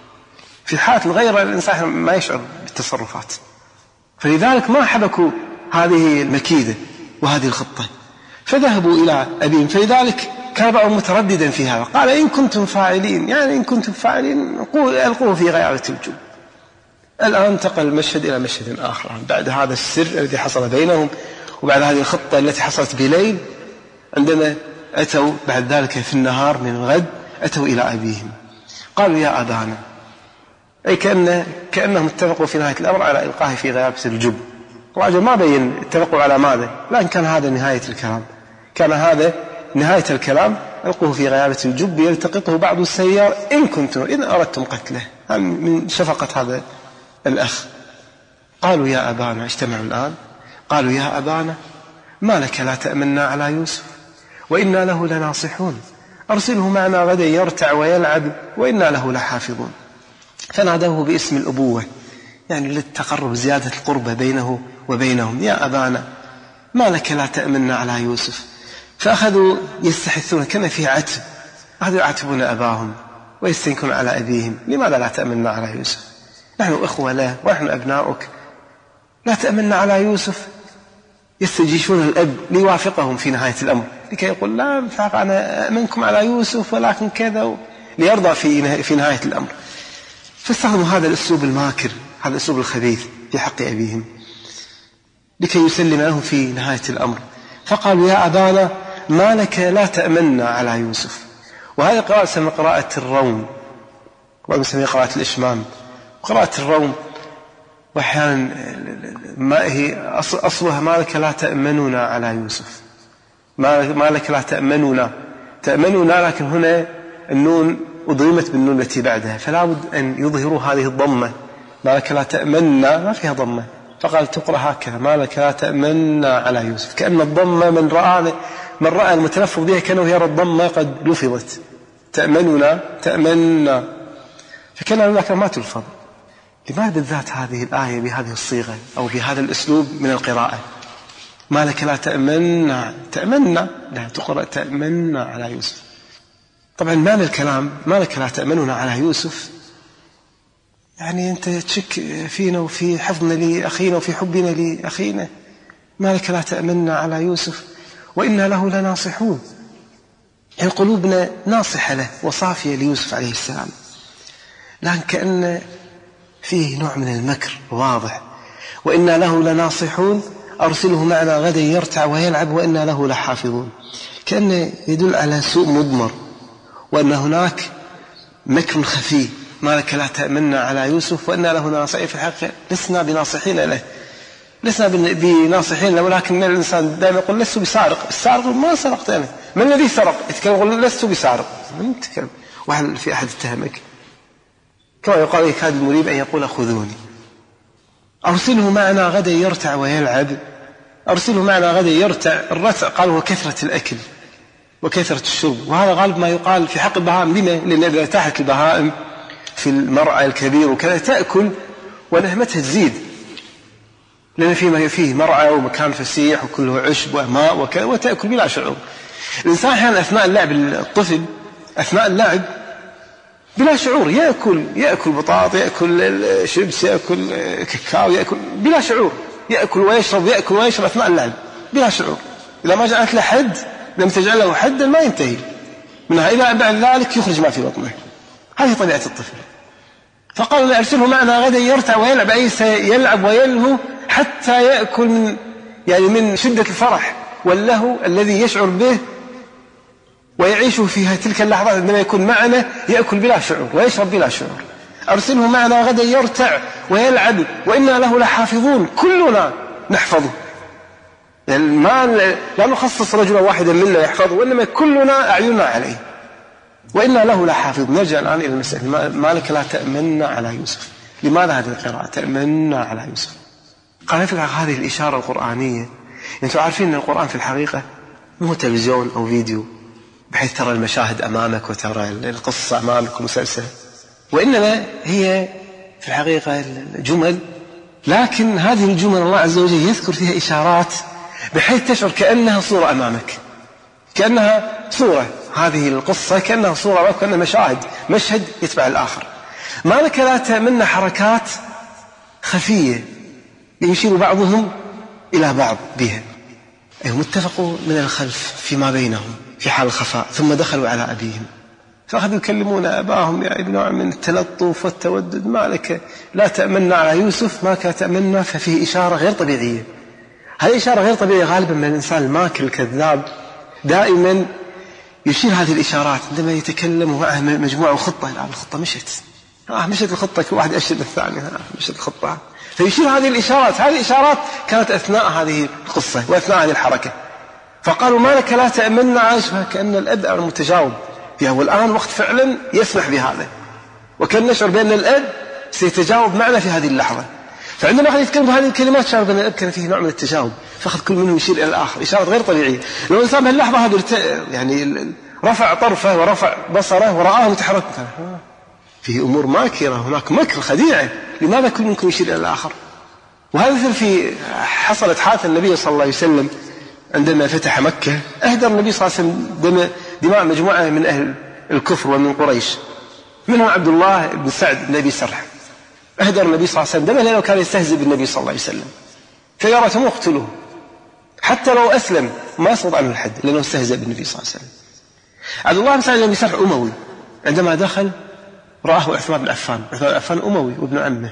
في حالة الغيرة الإنسان ما يشعر بالتصرفات. فلذلك ما حبكوا هذه المكيدة وهذه الخطة، فذهبوا إلى أبيهم. فلذلك كان بعضهم مترددا في هذا، قال إن كنتم فاعلين، يعني إن كنتم فاعلين ألقوه في غيابة الجب. الآن انتقل المشهد إلى مشهد آخر بعد هذا السر الذي حصل بينهم وبعد هذه الخطة التي حصلت بليل. عندما أتوا بعد ذلك في النهار من الغد أتوا إلى أبيهم قالوا يا أبانا، أي كأنهم اتفقوا في نهاية الأمر على إلقائه في غيابة الجب. الرجل ما بين اتفقوا على ماذا، لكن كان هذا نهاية الكلام، كان هذا نهاية الكلام. ألقوه في غيابة الجب يلتقطه بعض السيار إن أردتم قتله، من شفقة هذا الأخ. قالوا يا أبانا، اجتمعوا الآن قالوا يا أبانا ما لك لا تأمنا على يوسف وإنا له لناصحون، أرسله معنا غدا يرتع ويلعب وإنا له لحافظون. فنادوه باسم الأبوة، يعني للتقرب زيادة القربة بينه وبينهم. يا أبانا ما لك لا تأمنا على يوسف. فأخذوا يستحثون، كان فيه عتب، أخذوا يعتبون أباهم ويستنكرون على أبيهم. لماذا لا تأمنا على يوسف؟ نحن أخوة له ونحن أبناؤك، لا تأمنا على يوسف. يستجيشون الأب ليوافقهم في نهاية الأمر، لكي يقول لا أنا أأمنكم على يوسف ولكن كذا، ليرضى في نهاية الأمر. فاستخدموا هذا الأسلوب الماكر، هذا الأسلوب الخبيث في حق أبيهم لكي يسلم لهم في نهاية الأمر. فقالوا يا أبانا ما لك لا تأمنا على يوسف. وهذه قراءة سمى قراءة الروم، ومسمى قراءة الإشمام. قراءة الروم وأحيانا ما هي أصلها ما لك لا تأمننا على يوسف، ما لك لا تأمننا، لكن هنا النون أضغمت بالنون التي بعدها، فلا بد أن يظهروا هذه الضمة. ما لك لا تأمننا ما فيها ضمة، فقال تقرأ هكذا ما لك لا تأمننا على يوسف، كأن الضمة من رأى المتلفظ بها كأنه يرى الضمة قد لفظت. تأمننا فكان لك ما تلفظ. لماذا بالذات هذه الآية بهذه الصيغة أو بهذا الأسلوب من القراءة؟ ما لك لا تأمننا لا تقرأ تأمننا على يوسف. طبعا معنى الكلام ما لك لا تأمننا على يوسف، يعني أنت تشك فينا وفي حفظنا لأخينا وفي حبنا لأخينا. ما لك لا تأمننا على يوسف وإنا له لناصحون، يعني قلوبنا ناصحة له وصافية ليوسف عليه السلام، لكن كأن فيه نوع من المكر واضح. وإنا له لناصحون أرسله معنا غدا يرتع ويلعب وإنا له لحافظون، كأنه يدل على سوء مضمر وأن هناك مكر خفي. ما لك لا تأمنا على يوسف وإنا له لناصحين. في الحقيقة لسنا بناصحين له، ولكن الإنسان دائما يقول لست بسارق. السارق ما سرقت أنا، من الذي سرق؟ يقول لست بسارق. من تكلم واحد في أحد اتهمك كما يقال يكاد المريب أن يقول خذوني. أرسله معنا غدا يرتع ويلعب. أرسله معنا غدا يرتع، الرتع قال هو كثرة الأكل وكثرة الشرب، وهذا غالب ما يقال في حق البهائم. لما؟ لأن إذا تحت البهائم في المرعى الكبير وكذا تأكل ونهمتها تزيد، لأن فيه مرعى ومكان فسيح وكله عشب وماء وكذا، وتأكل بلا شعور. الإنسان أحيانا أثناء اللعب، الطفل أثناء اللعب بلا شعور يأكل بطاطا، يأكل شيبس، يأكل كاكاو، يأكل بلا شعور، يأكل ويشرب أثناء اللعب بلا شعور. إذا ما جعلت له حد، لم تجعل له حدا ما ينتهي. منها إلى بعد ذلك يخرج ما في بطنه. هذه طبيعة الطفل. فقال أرسله معنا غدا يرتع ويلعب، أي سيلعب ويلهو حتى يأكل من شدة الفرح واللهو الذي يشعر به ويعيش فيها تلك اللحظات عندما يكون معنا، يأكل بلا شعور ويشرب بلا شعور. أرسله معنا غدا يرتع ويلعب وإنا له لحافظون، كلنا نحفظه، يعني لا نخصص رجلا واحدا منا يحفظه، وإنما كلنا أعيننا عليه. وإنا له لحافظ. نرجع الآن إلى المسألة، ما لك لا تأمنا على يوسف؟ لماذا هذه القراءة تأمنا على يوسف؟ قال في هذه الإشارة القرآنية. أنتم عارفين أن القرآن في الحقيقة مو تلفزيون أو فيديو بحيث ترى المشاهد أمامك وترى القصة أمامك ومسلسل، وإنما هي في الحقيقة جمل، لكن هذه الجمل الله عز وجل يذكر فيها إشارات بحيث تشعر كأنها صورة أمامك، كأنها صورة. هذه القصة كأنها صورة، وكأنها مشهد يتبع الآخر. ما لك لا تأمن حركات خفية يشير بعضهم إلى بعض بها. أيهم اتفقوا من الخلف فيما بينهم في حال الخفاء، ثم دخلوا على أبيهم فأخذوا يكلمون أباهم بنوع من التلطف والتودد. ما لك لا تأمنا على يوسف، ما لك تأمنا. ففيه إشارة غير طبيعية. هذه إشارة غير طبيعية غالبا من الإنسان الماكر الكذاب، دائما يشير هذه الإشارات عندما يتكلم ومعه مجموعة وخطة. الآن الخطة مشت الخطة، كل واحد أشد الثاني، مشت الخطة. فيشير هذه الإشارات. هذه الإشارات كانت أثناء هذه القصة وأثناء هذه الحركة. فقالوا ما لك لا تأمنا عايشها، كأن الأب المتجاوب فيها، والآن وقت فعلا يسمح بهذا، وكان نشعر بأن الأب سيتجاوب معنا في هذه اللحظة. فعندما أخذ يتكلم بهذه الكلمات شعر بأن الأب كان فيه نوع من التجاوب، فأخذ كل منهم يشير إلى الآخر، إشارة غير طبيعية. لو الإنسان بهاللحظة هذه رفع طرفه ورفع بصره ورآه متحرك، فيه أمور ماكرة، هناك مكر خديعة. لماذا كل منكم يشير إلى الآخر؟ وهذا مثل حصلت حادثة النبي صلى الله عليه وسلم عندما فتح مكة. أهدر النبي صلى الله عليه وسلم دماء مجموعة من أهل الكفر ومن قريش، منهم عبد الله بن سعد بن أبي سرح. أهدر النبي صلى الله عليه وسلم دمه لأنه كان يستهزئ بالنبي صلى الله عليه وسلم، فيارتهم اقتلوه حتى لو أسلم ما يسقط عنه الحد لأنه استهزئ بالنبي صلى الله عليه وسلم. عبد الله بن سعد بن أبي سرح أموي، عندما دخل رآه عثمان بن عفان. عثمان بن عفان أموي وابن عمه،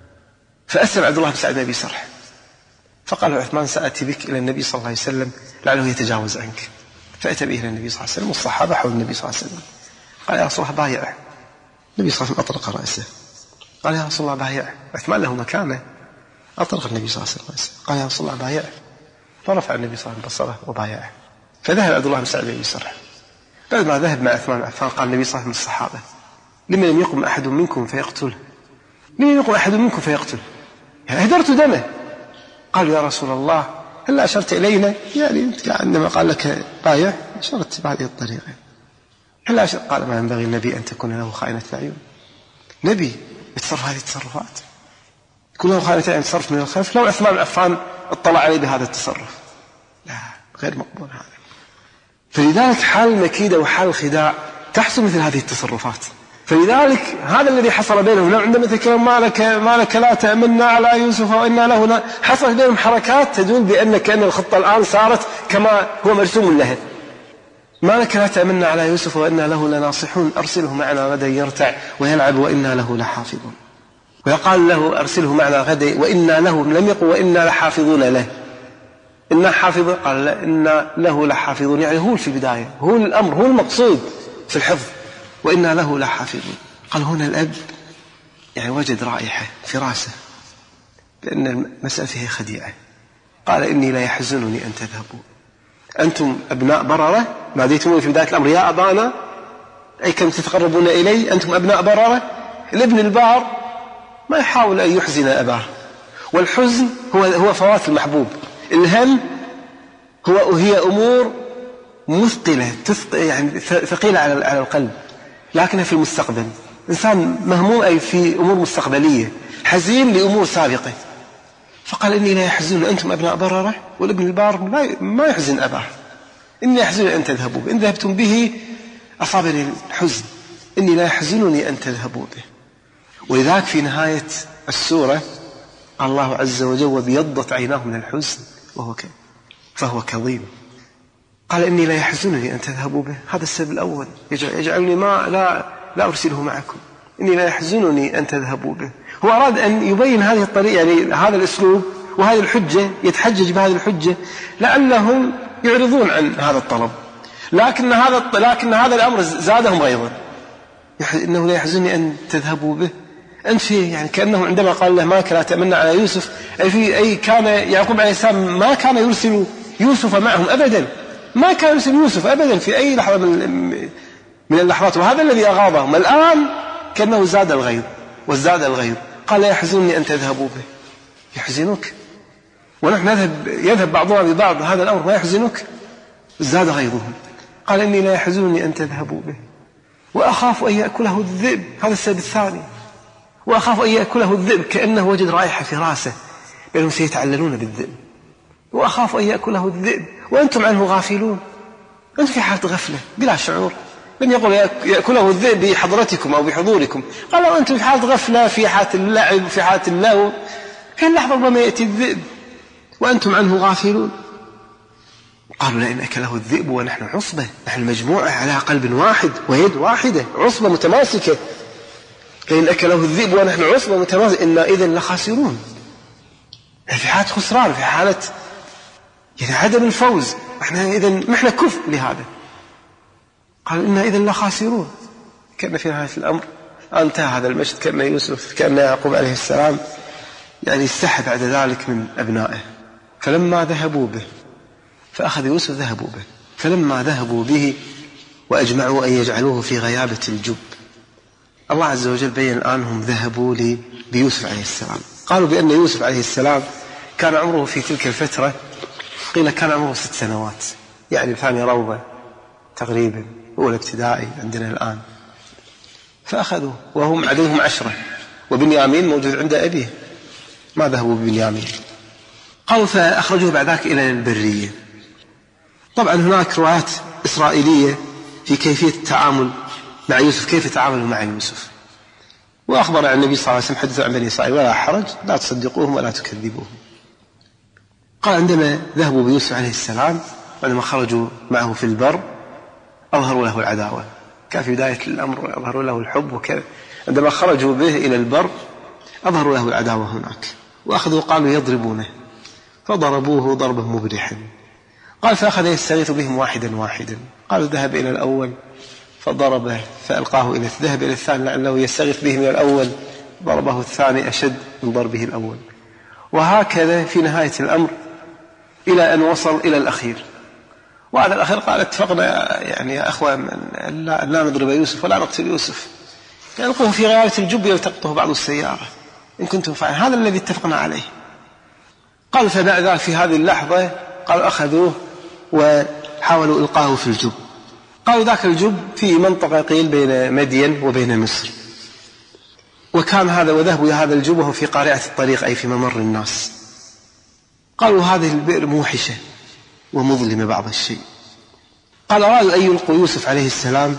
فأسلم عبد الله بن سعد بن أبي سرح. فقال عثمان سأتي بك إلى النبي صلى الله عليه وسلم لعله يتجاوز عنك. فأتى به إلى النبي صلى الله عليه وسلم والصحابة حول النبي صلى الله عليه وسلم. قال يا رسول الله بايعه. النبي صلى الله عليه وسلم أطرق رأسه. قال يا رسول الله بايعه. عثمان له مكانه. أطرق النبي صلى الله عليه وسلم. قال يا رسول الله بايعه. فرفع النبي صلى الله عليه وسلم بصره وبايعه. فذهب عبد الله بن سعد بن أبي سرح. بعد ما ذهب مع عثمان بن عفان قال النبي صلى الله عليه وسلم للصحابة لمن لم يقم أحد منكم فيقتله؟ لمن يقم أحد منكم فيقتله؟ هدرت دمه. قالوا يا رسول الله هل أشرت إلينا؟ يعني عندما قال لك بايع أشرت بهذه الطريقة. هل أشرت؟ قال ما ينبغي النبي أن تكون له خائنة العيون. نبي يتصرف هذه التصرفات، يكون له خائنة العيون، تصرف من الخلف. لو عثمان بن عفان اطلع عليه بهذا التصرف، لا، غير مقبول هذا. فلذلك حال المكيدة وحال الخداع تحصل مثل هذه التصرفات. فلذلك هذا الذي حصل بينهم عندما تكلم ما لك لا تأمنا على يوسف وإنا له، حصلت بينهم حركات تدل بأن كأن الخطة الآن صارت كما هو مرسوم لها. ما لك لا تأمنا على يوسف وإنا له لناصحون أرسله معنا غدا يرتع ويلعب وإنا له لحافظون. ويقال له أرسله معنا غدا وإنا له، لم يقل وإنا لحافظون له، إنا حافظ، قال لا إنا له لحافظون، يعني هو في البداية، هو الأمر، هو المقصود في الحفظ، وإنا له لحافظون. قال هنا الأب يعني وجد رائحة في راسه لأن المسألة فيها خديعة. قال إني لا يحزنني أن تذهبوا، أنتم أبناء بررة، ناديتموني في بداية الأمر يا أبانا، أي كم تتقربون إلي، أنتم أبناء بررة. الابن البار ما يحاول أن يحزن أباه، والحزن هو فوات المحبوب. الهم هي أمور مثقلة يعني ثقيلة على القلب، لكنها في المستقبل. إنسان مهموم أي في أمور مستقبلية، حزين لأمور سابقة. فقال إني لا يحزن، أنتم أبناء بررة، والابن البار ما يحزن أباه. إني يحزن أن تذهبوا به، إن ذهبتم به أصابني الحزن، إني لا يحزنني أن تذهبوا به. ولذلك في نهاية السورة الله عز وجل وبيضت عيناه من الحزن فهو كظيم. قال إني لا يحزنني أن تذهبوا به. هذا السبب الأول يجعلني لا أرسله معكم. إني لا يحزنني أن تذهبوا به. هو أراد أن يبين هذه الطريقة، يعني هذا الأسلوب وهذه الحجة، يتحجج بهذه الحجة لعلهم يعرضون عن هذا الطلب. لكن هذا الأمر زادهم غيظا. إنه لا يحزنني أن تذهبوا به. أنت فيه يعني كأنه عندما قال له ماك لا تأمن على يوسف، أي كان يعقوب عليه السلام ما كان يرسل يوسف معهم أبدا، ما كان يرسل يوسف أبدا في أي لحظة من اللحظات، وهذا الذي أغاضهم. الآن كأنه زاد الغيظ وازداد الغيظ. قال لا يحزنني أن تذهبوا به. يحزنك ونحن يذهب بعضنا ببعض، هذا الأمر ما يحزنك؟ ازداد غيظهم. قال إني لا يحزنني أن تذهبوا به وأخاف أن يأكله الذئب. هذا السبب الثاني. وأخاف أن يأكله الذئب، كأنه وجد رائحة في راسه بأنهم سيتعللون بالذئب. وأخاف أن يأكله الذئب وأنتم عنه غافلون. أنتم في حالة غفلة بلا شعور. لم يقل يأكله الذئب بحضرتكم أو بحضوركم، قال وأنتم في حالة غفلة، في حالة اللعب، في حالة اللهو، في اللحظة ربما يأتي الذئب وأنتم عنه غافلون. قالوا لئن أكله الذئب ونحن عصبة، نحن مجموعة على قلب واحد ويد واحدة، عصبة متماسكة، لئن أكله الذئب ونحن عصبة متماسكة إنا إذن لخاسرون. في حالة خسران، في حالة يعني عدم الفوز، احنا كفء لهذا. قالوا إنا إذن لخاسرون. كان في نهاية الأمر انتهى هذا المشهد، كأن يعقوب عليه السلام يعني استحى بعد ذلك من أبنائه. فلما ذهبوا به فأخذ يوسف ذهبوا به، فلما ذهبوا به وأجمعوا أن يجعلوه في غيابة الجب. الله عز وجل بين الآن هم ذهبوا بيوسف عليه السلام. قالوا بأن يوسف عليه السلام كان عمره في تلك الفترة، قيل كان عمره 6 سنوات، يعني ثاني روضة تقريبا، أولى ابتدائي عندنا الآن. فأخذوا وهم عددهم 10، وبنيامين موجود عند أبيه، ما ذهبوا ببنيامين. قالوا فأخرجوه بعد ذلك إلى البرية. طبعا هناك روايات إسرائيلية في كيفية التعامل مع يوسف، كيف تعاملوا مع يوسف. وأخبر عن النبي صلى الله عليه وسلم حدثوا عن بني إسرائيل ولا حرج، لا تصدقوهم ولا تكذبوهم. قال عندما ذهبوا بيوسف عليه السلام، عندما خرجوا معه في البر أظهروا له العداوة. كان في بداية الأمر أظهروا له الحب وكذا، عندما خرجوا به إلى البر أظهروا له العداوة هناك، وأخذوا قالوا يضربونه، فضربوه ضربا مبرحا. قال فأخذ يستغيث بهم واحدا واحدا. قالوا ذهب إلى الأول فضربه فألقاه إلى ذهب إلى الثاني لعله يستغيث به من الأول، ضربه الثاني أشد من ضربه الأول. وهكذا في نهاية الأمر إلى أن وصل إلى الأخير. وهذا الأخير قال اتفقنا يعني يا أخوان لا نضرب يوسف ولا نقتل يوسف، يلقوه في غيابة الجب يلتقطه بعض السيارة إن كنتم فاعلين، هذا الذي اتفقنا عليه. قال فبعد ذلك في هذه اللحظة قالوا أخذوه وحاولوا إلقاه في الجب. قالوا ذاك الجب في منطقة قيل بين مدين وبين مصر، وكان هذا وذهبوا إلى هذا الجب وهو في قارعة الطريق أي في ممر الناس. قالوا هذه البئر موحشة ومظلمة بعض الشيء. قال أرادوا أن يلقوا يوسف عليه السلام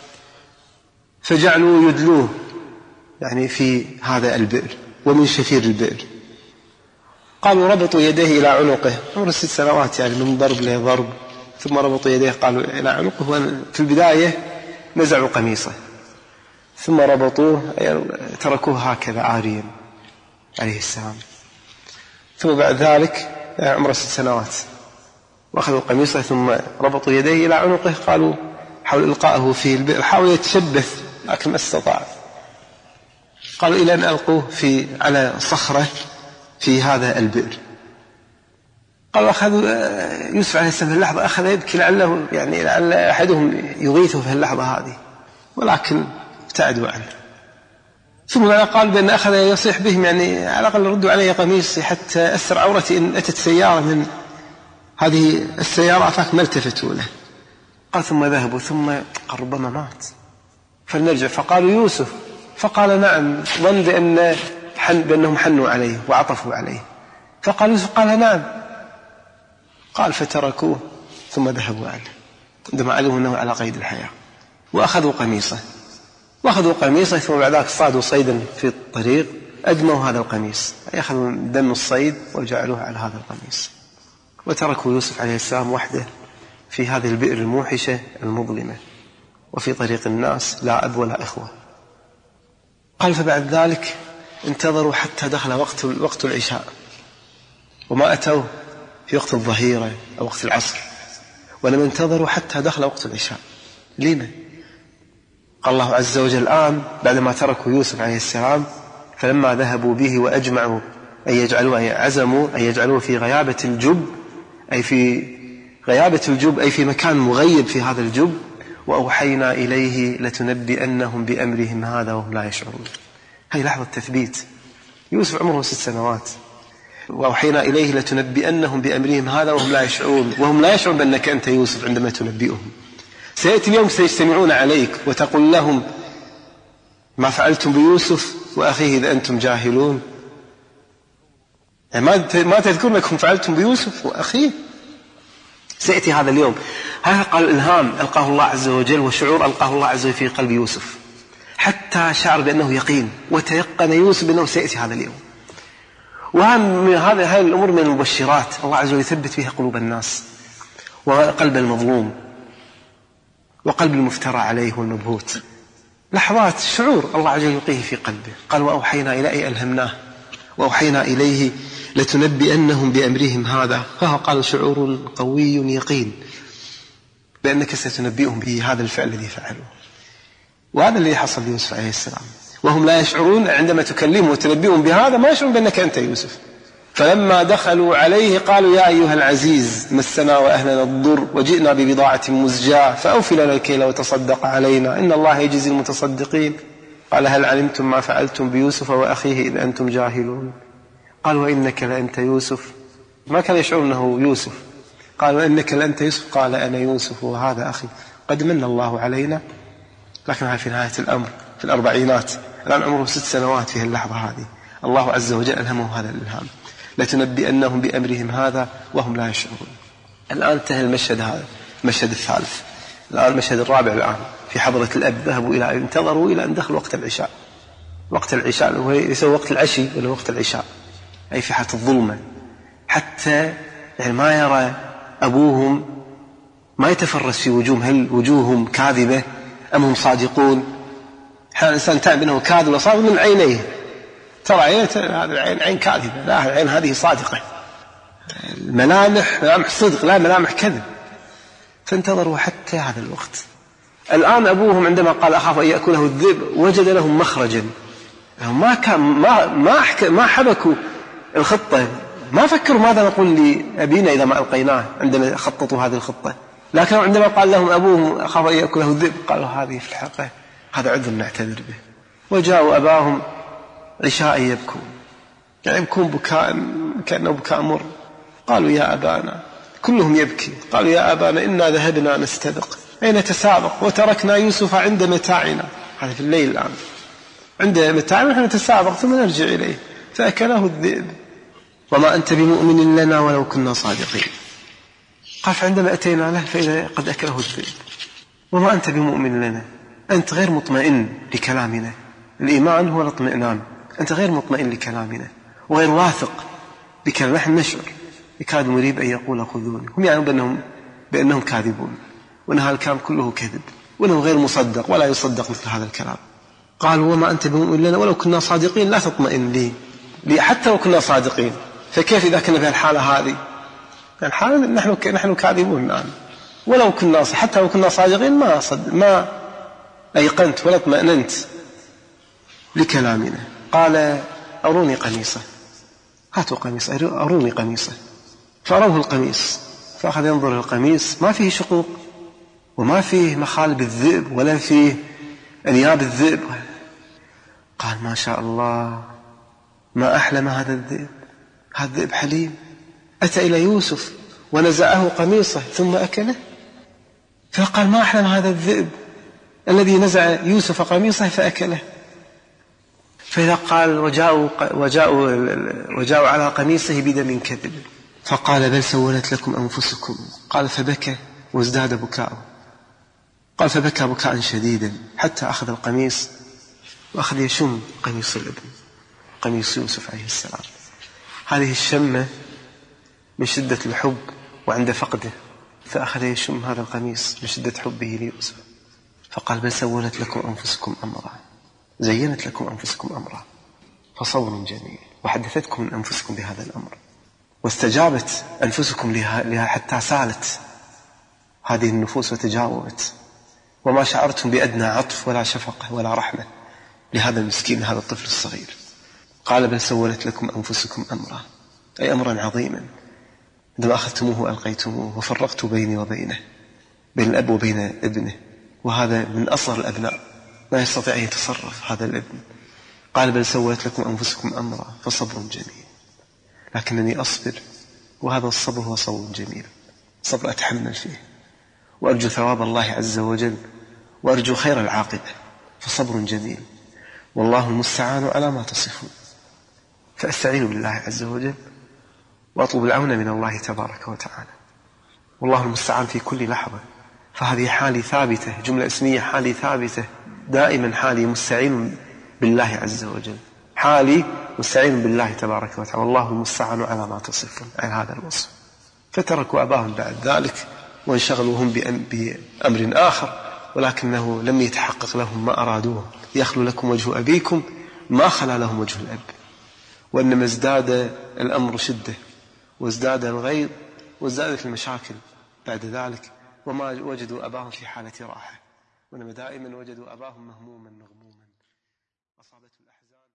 فجعلوا يدلوه يعني في هذا البئر ومن شفير البئر. قالوا ربطوا يديه إلى عنقه، عمره 6 سنوات يعني من ضرب لضرب، ثم ربطوا يديه قالوا إلى عنقه. وفي البداية نزعوا قميصه ثم ربطوه تركوه هكذا عاريا عليه السلام. ثم بعد ذلك عمره 6 سنوات وأخذوا قميصه ثم ربطوا يديه إلى عنقه. قالوا حاولوا إلقائه في البئر، حاول يتشبث لكن ما استطاع. قالوا إلى أن ألقوه على صخرة في هذا البئر. قالوا أخذوا يوسف عليه السلام في اللحظة أخذ يبكي لعل أحدهم يغيثه في اللحظة هذه، ولكن ابتعدوا عنه. ثم قال بأن أخذ يصيح بهم يعني على الأقل ردوا علي قميصي حتى أستر عورتي إن أتت سيارة من هذه السيارات ما التفتوا له. قال ثم ذهبوا ثم قال ربما مات فلنرجع. فقالوا يوسف، فقال نعم، ظن بأنهم حنوا عليه وعطفوا عليه. فقال يوسف قال نعم. قال فتركوه ثم ذهبوا عنه عندما علموا أنه على قيد الحياة. وأخذوا قميصه ثم بعد ذلك صادوا صيدا في الطريق أدموا هذا القميص، أخذوا دم الصيد وجعلوه على هذا القميص، وتركوا يوسف عليه السلام وحده في هذه البئر الموحشة المظلمة، وفي طريق الناس لا أب ولا إخوة. قال فبعد ذلك انتظروا حتى دخل وقت العشاء، وما أتوا في وقت الظهيرة أو وقت العصر، ولم انتظروا حتى دخل وقت العشاء. لما؟ قال الله عز وجل الآن بعدما تركوا يوسف عليه السلام، فلما ذهبوا به وأجمعوا عزموا أن يجعلوه في غيابة الجب، أي في غيابة الجب أي في مكان مغيب في هذا الجب، وأوحينا إليه لتنبئنهم بأمرهم هذا وهم لا يشعرون. هذه لحظة تثبيت. يوسف عمره 6 سنوات، وأوحينا إليه لتنبئنهم بأمرهم هذا وهم لا يشعرون، وهم لا يشعرون بأنك أنت يوسف عندما تنبئهم. سيأتي اليوم سيجتمعون عليك وتقول لهم ما فعلتم بيوسف وأخيه إذا أنتم جاهلون. يعني ما تذكرون أنكم فعلتم بيوسف وأخيه. سيأتي هذا اليوم. هذا قال الإلهام ألقاه الله عز وجل، وشعور ألقاه الله عز وجل في قلب يوسف، حتى شعر بأنه يقين، وتيقن يوسف بأنه سيأتي هذا اليوم. وهذه الأمور من المبشرات الله عز وجل يثبت بها قلوب الناس، وقلب المظلوم وقلب المفترى عليه والمبهوت. لحظات شعور الله عز وجل يلقيه في قلبه. قال وأوحينا إليه ألهمناه، وأوحينا إليه لتنبئنهم بأمرهم هذا. فهو قال شعور قوي يقين بأنك ستنبئهم بهذا الفعل الذي فعلوه. وهذا الذي حصل ليوسف عليه السلام، وهم لا يشعرون عندما تكلمهم وتنبئهم بهذا، ما يشعرون بأنك أنت يوسف. فلما دخلوا عليه قالوا يا أيها العزيز مسنا وأهلنا الضر وجئنا ببضاعة مزجاة فأوفي لنا الكيل وتصدق علينا إن الله يجزي المتصدقين. قال هل علمتم ما فعلتم بيوسف وأخيه إذ أنتم جاهلون؟ قال وإنك لأنت يوسف. ما كان يشعر أنه يوسف. قال وإنك لأنت يوسف. قال أنا يوسف وهذا أخي قد من الله علينا. لكنها في نهاية الأمر في الأربعينات، الآن عمره 6 سنوات في اللحظة هذه، الله عز وجل ألهمه هذا الإلهام لتنبئنهم بأمرهم هذا وهم لا يشعرون. الآن انتهى المشهد هذا، المشهد الثالث. الآن المشهد الرابع. الآن في حضرة الأب ذهبوا إلى انتظروا إلى أن دخل وقت العشاء. وقت العشاء هو يسوي وقت العشي ولا وقت العشاء، أي في حالة الظلمة، حتى يعني ما يرى أبوهم، ما يتفرس في وجوههم هل وجوههم كاذبة أم هم صادقون. حال الإنسان تعلم أنه كاذب وصادق من عينيه، ترى هذا العين كاذبة، لا العين هذه صادقة، الملامح ملامح صدق لا ملامح كذب. فانتظروا حتى هذا الوقت. الآن أبوهم عندما قال أخاف أن يأكله الذئب وجد لهم مخرجا. ما كان ما حبكوا الخطة، ما فكروا ماذا نقول لأبينا إذا ما ألقيناه عندما خططوا هذه الخطة. لكن عندما قال لهم أبوهم أخاف أن يأكله الذئب قالوا هذه في الحقيقة هذا عذر نعتذر به. وجاءوا أباهم عشاء يبكون، يعني يبكون بكاء كأنه بكاء مر. قالوا يا أبانا، كلهم يبكي، قالوا يا أبانا إنا ذهبنا نستبق أي نتسابق وتركنا يوسف عند متاعنا. هذا في الليل الآن، عند متاعنا نحن نتسابق ثم نرجع إليه فأكله الذئب وما أنت بمؤمن لنا ولو كنا صادقين. قال فعندما أتينا له فإذا قد أكله الذئب وما أنت بمؤمن لنا، أنت غير مطمئن لكلامنا. الإيمان هو الاطمئنان، أنت غير مطمئن لكلامنا وغير واثق بكلام. نحن نشعر يكاد المريب أن يقول خذوني. هم يعلمون بأنهم كاذبون وأن هذا الكلام كله كذب وأنه غير مصدق ولا يصدق مثل هذا الكلام. قالوا وما أنت بمؤمن لنا ولو كنا صادقين. لا تطمئن لي حتى لو كنا صادقين، فكيف إذا كنا في الحالة هذه؟ الحالة نحن كاذبون الآن. ولو كنا حتى لو كنا صادقين ما أيقنت ولا اطمئننت لكلامنا. قال أروني قميصه، هاتوا قميصه، أروني قميصه. فأروه القميص، فأخذ ينظر القميص ما فيه شقوق وما فيه مخالب الذئب ولا فيه أنياب الذئب. قال ما شاء الله ما أحلم هذا الذئب، هذا الذئب حليم. أتى إلى يوسف ونزعه قميصه ثم أكله. فقال ما أحلم هذا الذئب الذي نزع يوسف قميصه فأكله. فإذا قال وجاءوا على قميصه بدم كذب. فقال بل سولت لكم أنفسكم. قال فبكى وازداد بكاءه. قال فبكى بكاء شديدا حتى أخذ القميص وأخذ يشم قميص الابن، قميص يوسف عليه السلام. هذه الشمة من شدة الحب وعند فقده. فأخذ يشم هذا القميص من شدة حبه ليوسف، فقال بل سولت لكم أنفسكم أمرا، زينت لكم أنفسكم أمرا، فصبر جميل. وحدثتكم من أنفسكم بهذا الأمر، واستجابت أنفسكم لها حتى سالت هذه النفوس وتجاوبت، وما شعرتم بأدنى عطف ولا شفقة ولا رحمة لهذا المسكين، هذا الطفل الصغير. قال بل سولت لكم أنفسكم أمرا، أي أمرا عظيما. عندما أخذتموه ألقيتموه وفرقتوا بيني وبينه، بين الأب وبين ابنه، وهذا من أصغر الأبناء، ما يستطيع أن يتصرف هذا الابن. قال بل سولت لكم أنفسكم أمرا فصبر جميل، لكنني أصبر، وهذا الصبر هو صبر جميل، صبر أتحمل فيه وأرجو ثواب الله عز وجل وأرجو خير العاقبة، فصبر جميل، والله المستعان على ما تصفون. فأستعين بالله عز وجل وأطلب العون من الله تبارك وتعالى، والله المستعان في كل لحظة. فهذه حالي ثابتة، جملة اسمية، حالي ثابتة دائما، حالي مستعين بالله عز وجل، حالي مستعين بالله تبارك وتعالى، والله المستعان على ما تصفون، على هذا الوصف. فتركوا أباهم بعد ذلك وانشغلوا هم بأمر آخر، ولكنه لم يتحقق لهم ما أرادوه. يخلو لكم وجه أبيكم ما خلا لهم وجه الأب، وإنما ازداد الأمر شدة، وازداد الغيظ، وازدادت المشاكل بعد ذلك، وما وجدوا أباهم في حالة راحة، وإنما دائما وجدوا أباهم مهموما مغموما، أصابته الأحزان.